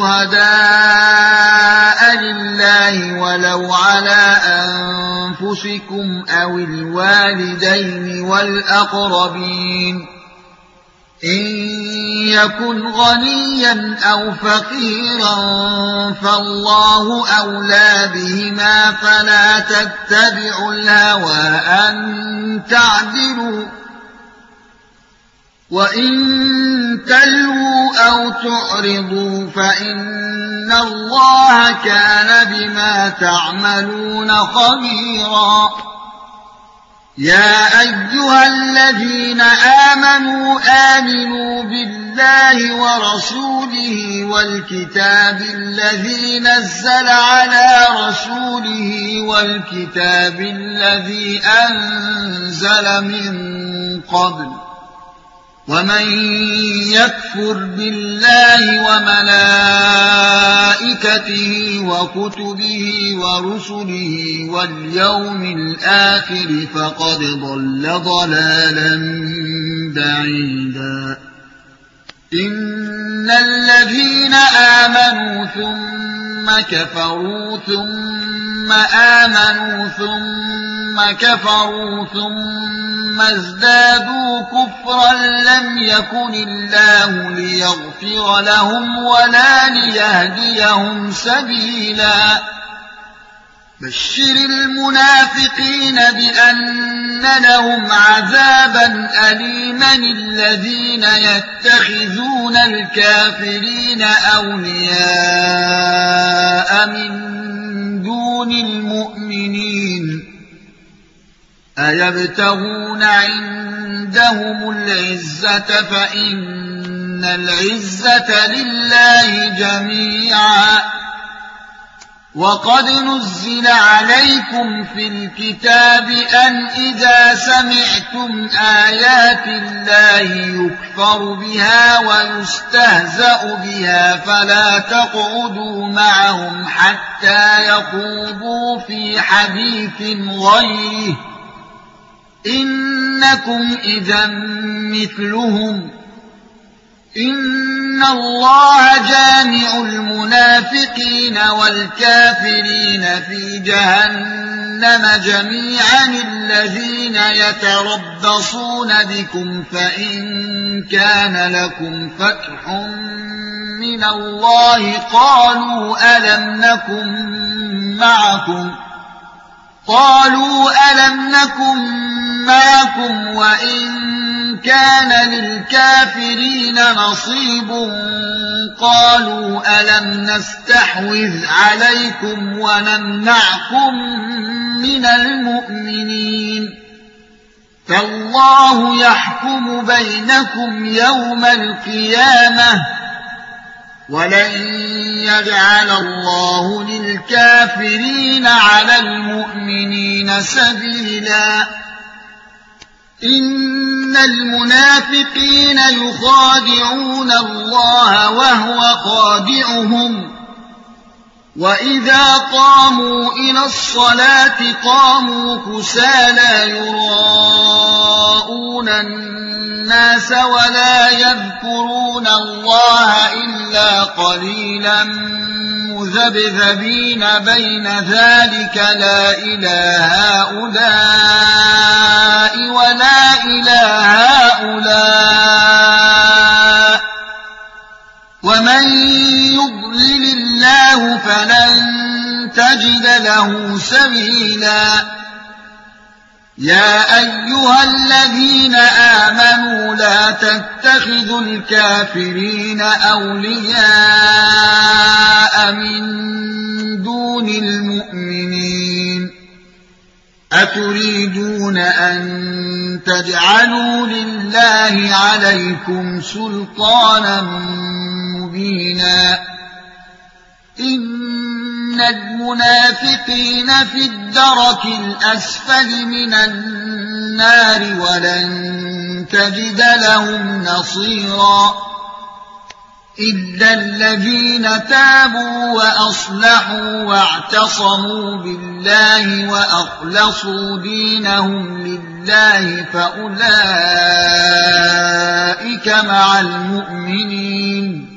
شهداء لله ولو على أنفسكم أو الوالدين والأقربين إن يكن غنيا أو فقيرا فالله أولى بهما فلا تتبعوا الهوى أن تعدلوا وإن تلووا أو تعرضوا فإن الله كان بما تعملون خبيرا يا أيها الذين آمنوا آمنوا بالله ورسوله والكتاب الذي نزل على رسوله والكتاب الذي أنزل من قبل ومن يكفر بالله وملائكته وكتبه ورسله واليوم الآخر فقد ضل ضلالا بعيدا إن الذين آمنوا ثم كفروا ثم آمنوا ثم كفروا ثم ازدادوا كفرا لم يكن الله ليغفر لهم ولا ليهديهم سبيلا بشر المنافقين بأن لهم عذابا أليما الذين يتخذون الكافرين أولياء من دون المؤمنين أيبتغون عندهم العزة فإن العزة لله جميعا وقد نزل عليكم في الكتاب أن إذا سمعتم آيات الله يكفر بها ويستهزأ بها فلا تقعدوا معهم حتى يخوضوا في حديث غيره إنكم إذا مثلهم إن الله جامع المنافقين والكافرين في جهنم جميعا الذين يتربصون بكم فإن كان لكم فتح من الله قالوا ألم نكن معكم وإن كان للكافرين نصيب قالوا ألم نستحوذ عليكم ونمنعكم من المؤمنين فالله يحكم بينكم يوم القيامة ولن يجعل الله للكافرين على المؤمنين سبيلا إن المنافقين يخادعون الله وهو خادعهم وإذا قاموا إلى الصلاة قاموا كسالى يراءون الناس ولا يذكرون الله إلا قليلا مذبذبين بين ذلك لا إله هؤلاء ولا إله هؤلاء ومن يضلل الله فلن تجد له سبيلا يا أيها الذين آمنوا لا تتخذوا الكافرين أولياء من دون المؤمنين أتريدون أن تجعلوا لله عليكم سلطانا مبينا إن المنافقين في الدرك الأسفل من النار ولن تجد لهم نصيرا إلا الذين تابوا وأصلحوا واعتصموا بالله وأخلصوا دينهم لله فأولئك مع المؤمنين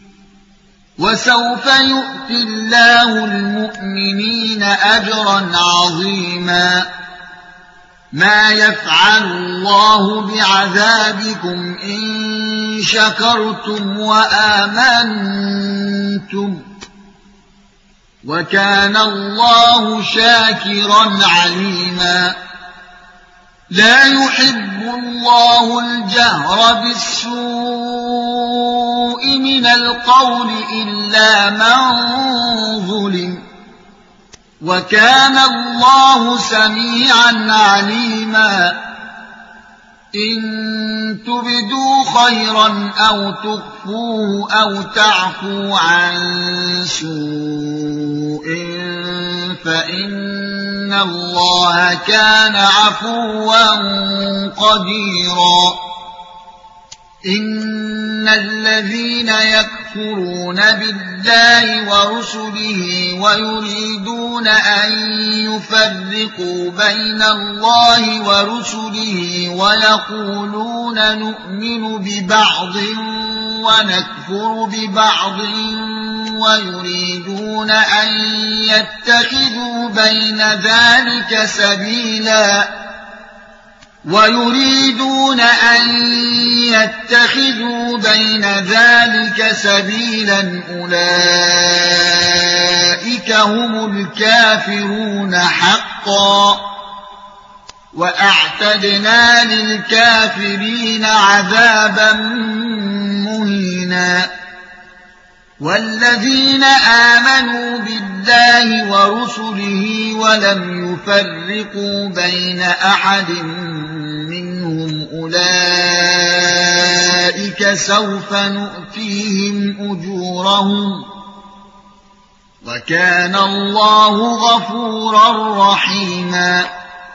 وسوف يؤتي الله المؤمنين أجرا عظيما ما يفعل الله بعذابكم إن شكرتم وآمنتم وكان الله شاكرا عليما لا يحب الله الجهر بالسوء من القول إلا من ظلم وكان الله سميعا عليما إن تبدوا خيرا أو تخفوه أو تعفوا عن سوء فإن الله كان عفوا قديرا إن الذين يكفرون بالله ورسله ويريدون أن يفرقوا بين الله ورسله ويقولون نؤمن ببعض ونكفر ببعض ويريدون أن يتخذوا بين ذلك سبيلا أولئك هم الكافرون حقا وأعتدنا للكافرين عذابا مهينا والذين آمنوا بالله ورسله ولم يفرقوا بين أحد منهم أولئك سوف نؤتيهم أجورهم وكان الله غفورا رحيما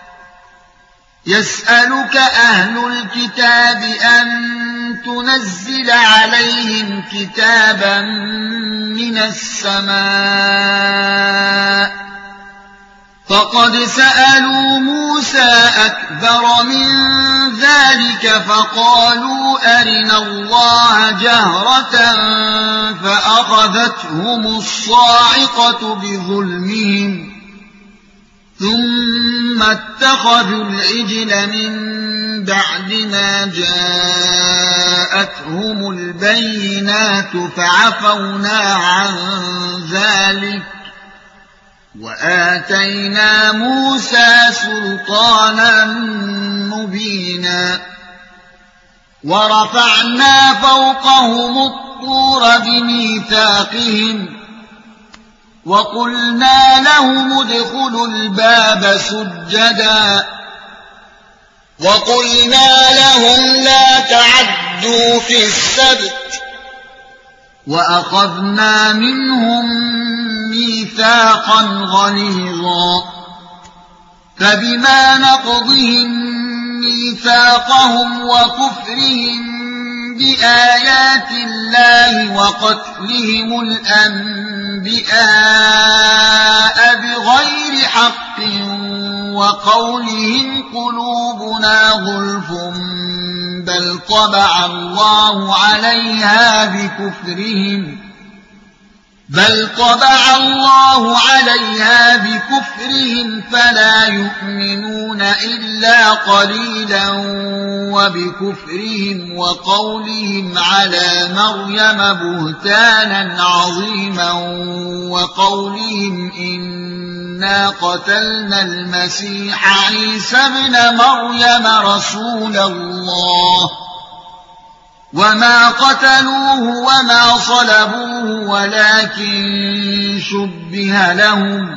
يسألك أهل الكتاب أن تنزل عليهم كتابا من السماء فقد سألوا موسى أكبر من ذلك فقالوا أرنا الله جهرة فأخذتهم الصاعقة بظلمهم ثم اتخذوا العجل من بعد ما جاءتهم البينات فعفونا عن ذلك وآتينا موسى سلطانا مبينا ورفعنا فوقهم الطور بميثاقهم وقلنا لهم ادخلوا الباب سجدا وقلنا لهم لا تعدوا في السبت وأخذنا منهم ميثاقا غليظا فبما نقضهم ميثاقهم وكفرهم بآيات الله وقتلهم الأنبياء بغير حق وقولهم قلوبنا غلف بل طبع الله عليها بكفرهم فلا يؤمنون إلا قليلا وبكفرهم وقولهم على مريم بهتانا عظيما وقولهم إنا قتلنا المسيح عيسى ابن مريم رسول الله وما قتلوه وما صلبوه ولكن شبه لهم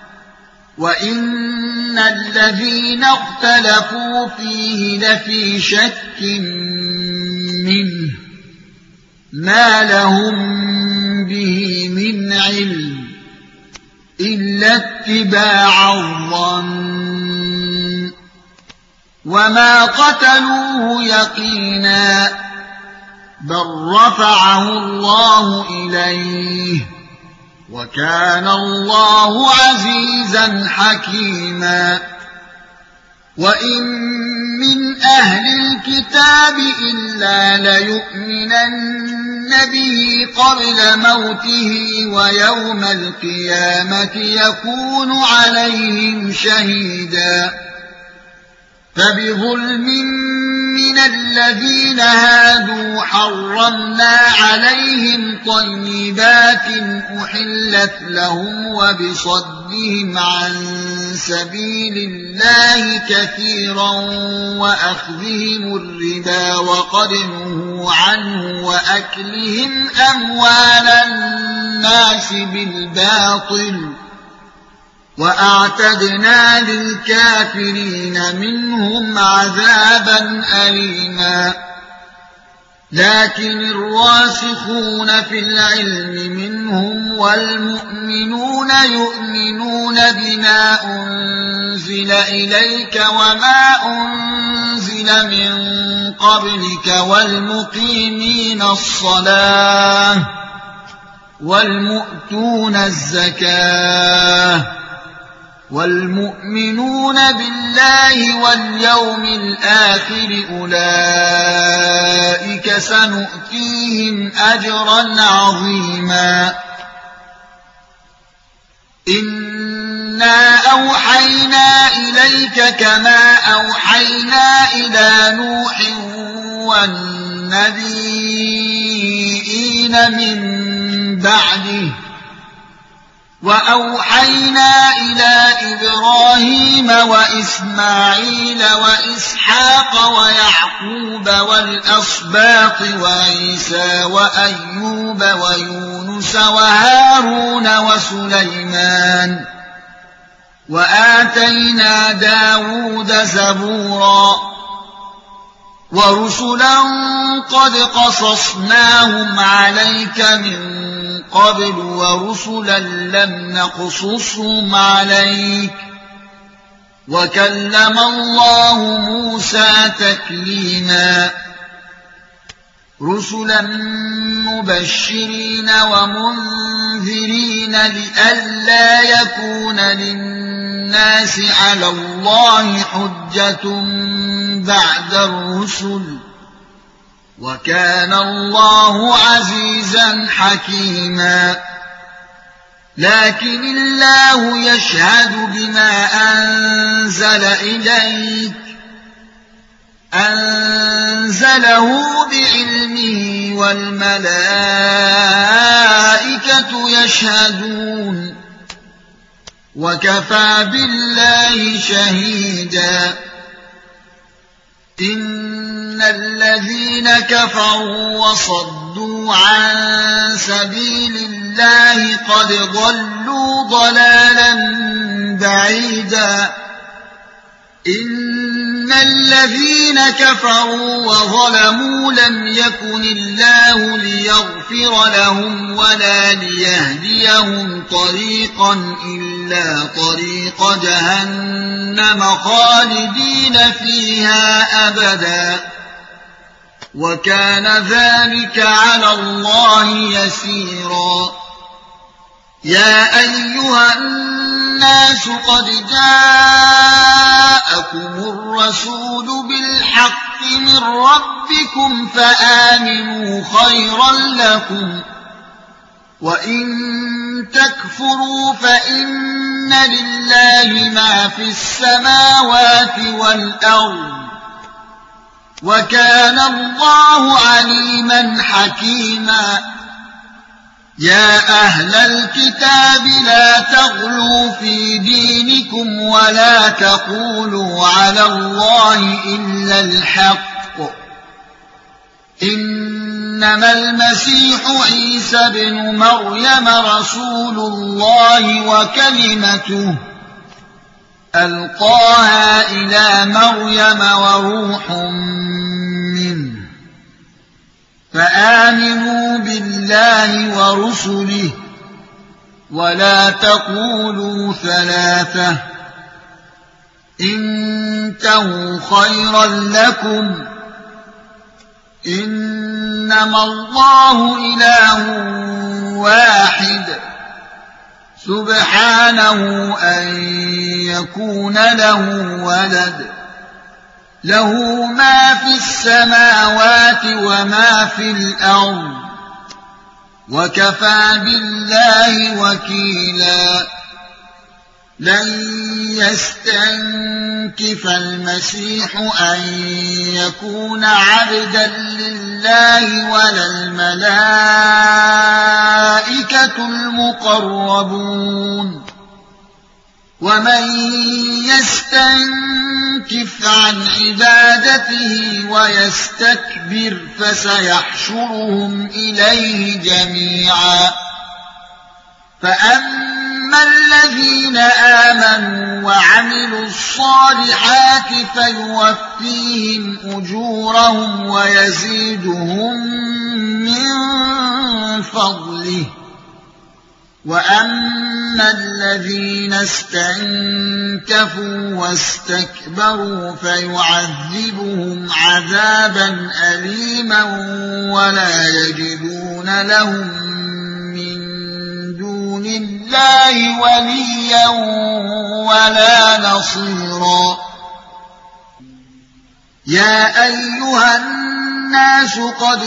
وإن الذين اختلفوا فيه لفي شك منه ما لهم به من علم إلا اتباع الظن وما قتلوه يقينا بل رفعه الله إليه وكان الله عزيزا حكيما وإن من أهل الكتاب إلا ليؤمنن به قبل موته ويوم القيامة يكون عليهم شهيدا فبظلم من الذين هادوا حرمنا عليهم طيبات أحلت لهم وبصدهم عن سبيل الله كثيرا وأخذهم الربا وقد نهوا عنه وأكلهم أموال الناس بالباطل وأعتدنا للكافرين منهم عذابا أليما لكن الراسخون في العلم منهم والمؤمنون يؤمنون بما أنزل إليك وما أنزل من قبلك والمقيمين الصلاة والمؤتون الزكاة والمؤمنون بالله واليوم الآخر أولئك سنؤتيهم أجرا عظيما إنا أوحينا إليك كما أوحينا إلى نوح والنبيين من بعده وأوحينا إلى إبراهيم وإسماعيل وإسحاق ويعقوب والأسباط وعيسى وأيوب ويونس وهارون وسليمان وآتينا داود زبورا ورسلا قد قصصناهم عليك من قبل ورسلا لم نقصصهم عليك وكلم الله موسى تكليما رسلا مبشرين ومنذرين لئلا يكون للناس على الله حجة بعد الرسل وكان الله عزيزا حكيما لكن الله يشهد بما أنزل إليك أنزله بعلمه والملائكة يشهدون وكفى بالله شهيدا إن الذين كفروا وصدوا عن سبيل الله قد ضلوا ضلالا بعيدا إن الذين كفروا وظلموا لم يكن الله ليغفر لهم ولا ليهديهم طريقا إلا إلا طريق جهنم خالدين فيها أبدا وكان ذلك على الله يسيرا يا أيها الناس قد جاءكم الرسول بالحق من ربكم فآمنوا خيرا لكم وإن تكفروا فإن لله ما في السماوات والأرض وكان الله عليما حكيما يا أهل الكتاب لا تغلوا في دينكم ولا تقولوا على الله إلا الحق إنما المسيح عيسى بن مريم رسول الله وكلمته ألقاها إلى مريم وروح منه فآمنوا بالله ورسله ولا تقولوا ثلاثة انتهوا خيرا لكم إنما الله إله واحد سبحانه أن يكون له ولد له ما في السماوات وما في الأرض وكفى بالله وكيلا لن يستنكف المسيح أن يكون عبدا لله ولا الملائكة المقربون ومن يستنكف عن عبادته ويستكبر فسيحشرهم إليه جميعا فأما الذين آمنوا وعملوا الصالحات فيوفيهم أجورهم ويزيدهم من فضله وأما الذين استنكفوا واستكبروا فيعذبهم عذابا أليما ولا يجدون لهم من دون الله وليا ولا نصيرا يا أيها الناس قد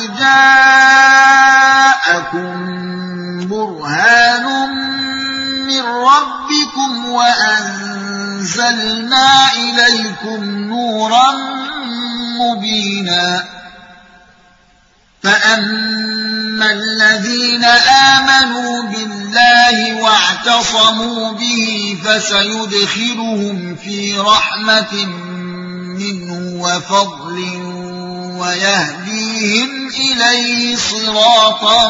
جاءكم برهان من ربكم وأنزلنا إليكم نورا مبينا فأما الذين آمنوا بالله واعتصموا به فسيدخلهم في رحمة منه وفضل ويهديهم إليه صراطا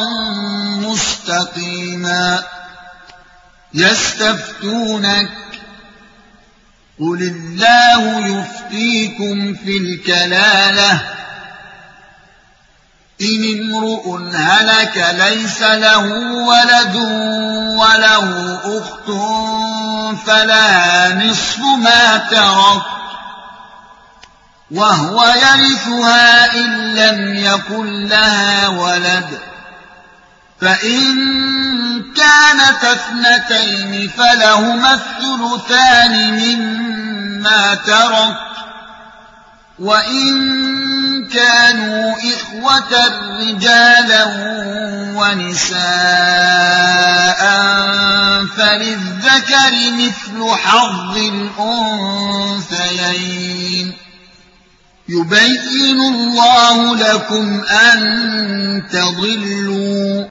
مستقيما يستفتونك قل الله يفتيكم في الكلالة إن امرؤ هلك ليس له ولد وله أخت فلها نصف ما ترك وهو يرثها إن لم يكن لها ولد فإن كانت اثنتين فلهما الثلثان مما ترك وإن كانوا إخوة رجالا ونساء فللذكر مثل حظ الأنثيين يبين الله لكم أن تضلوا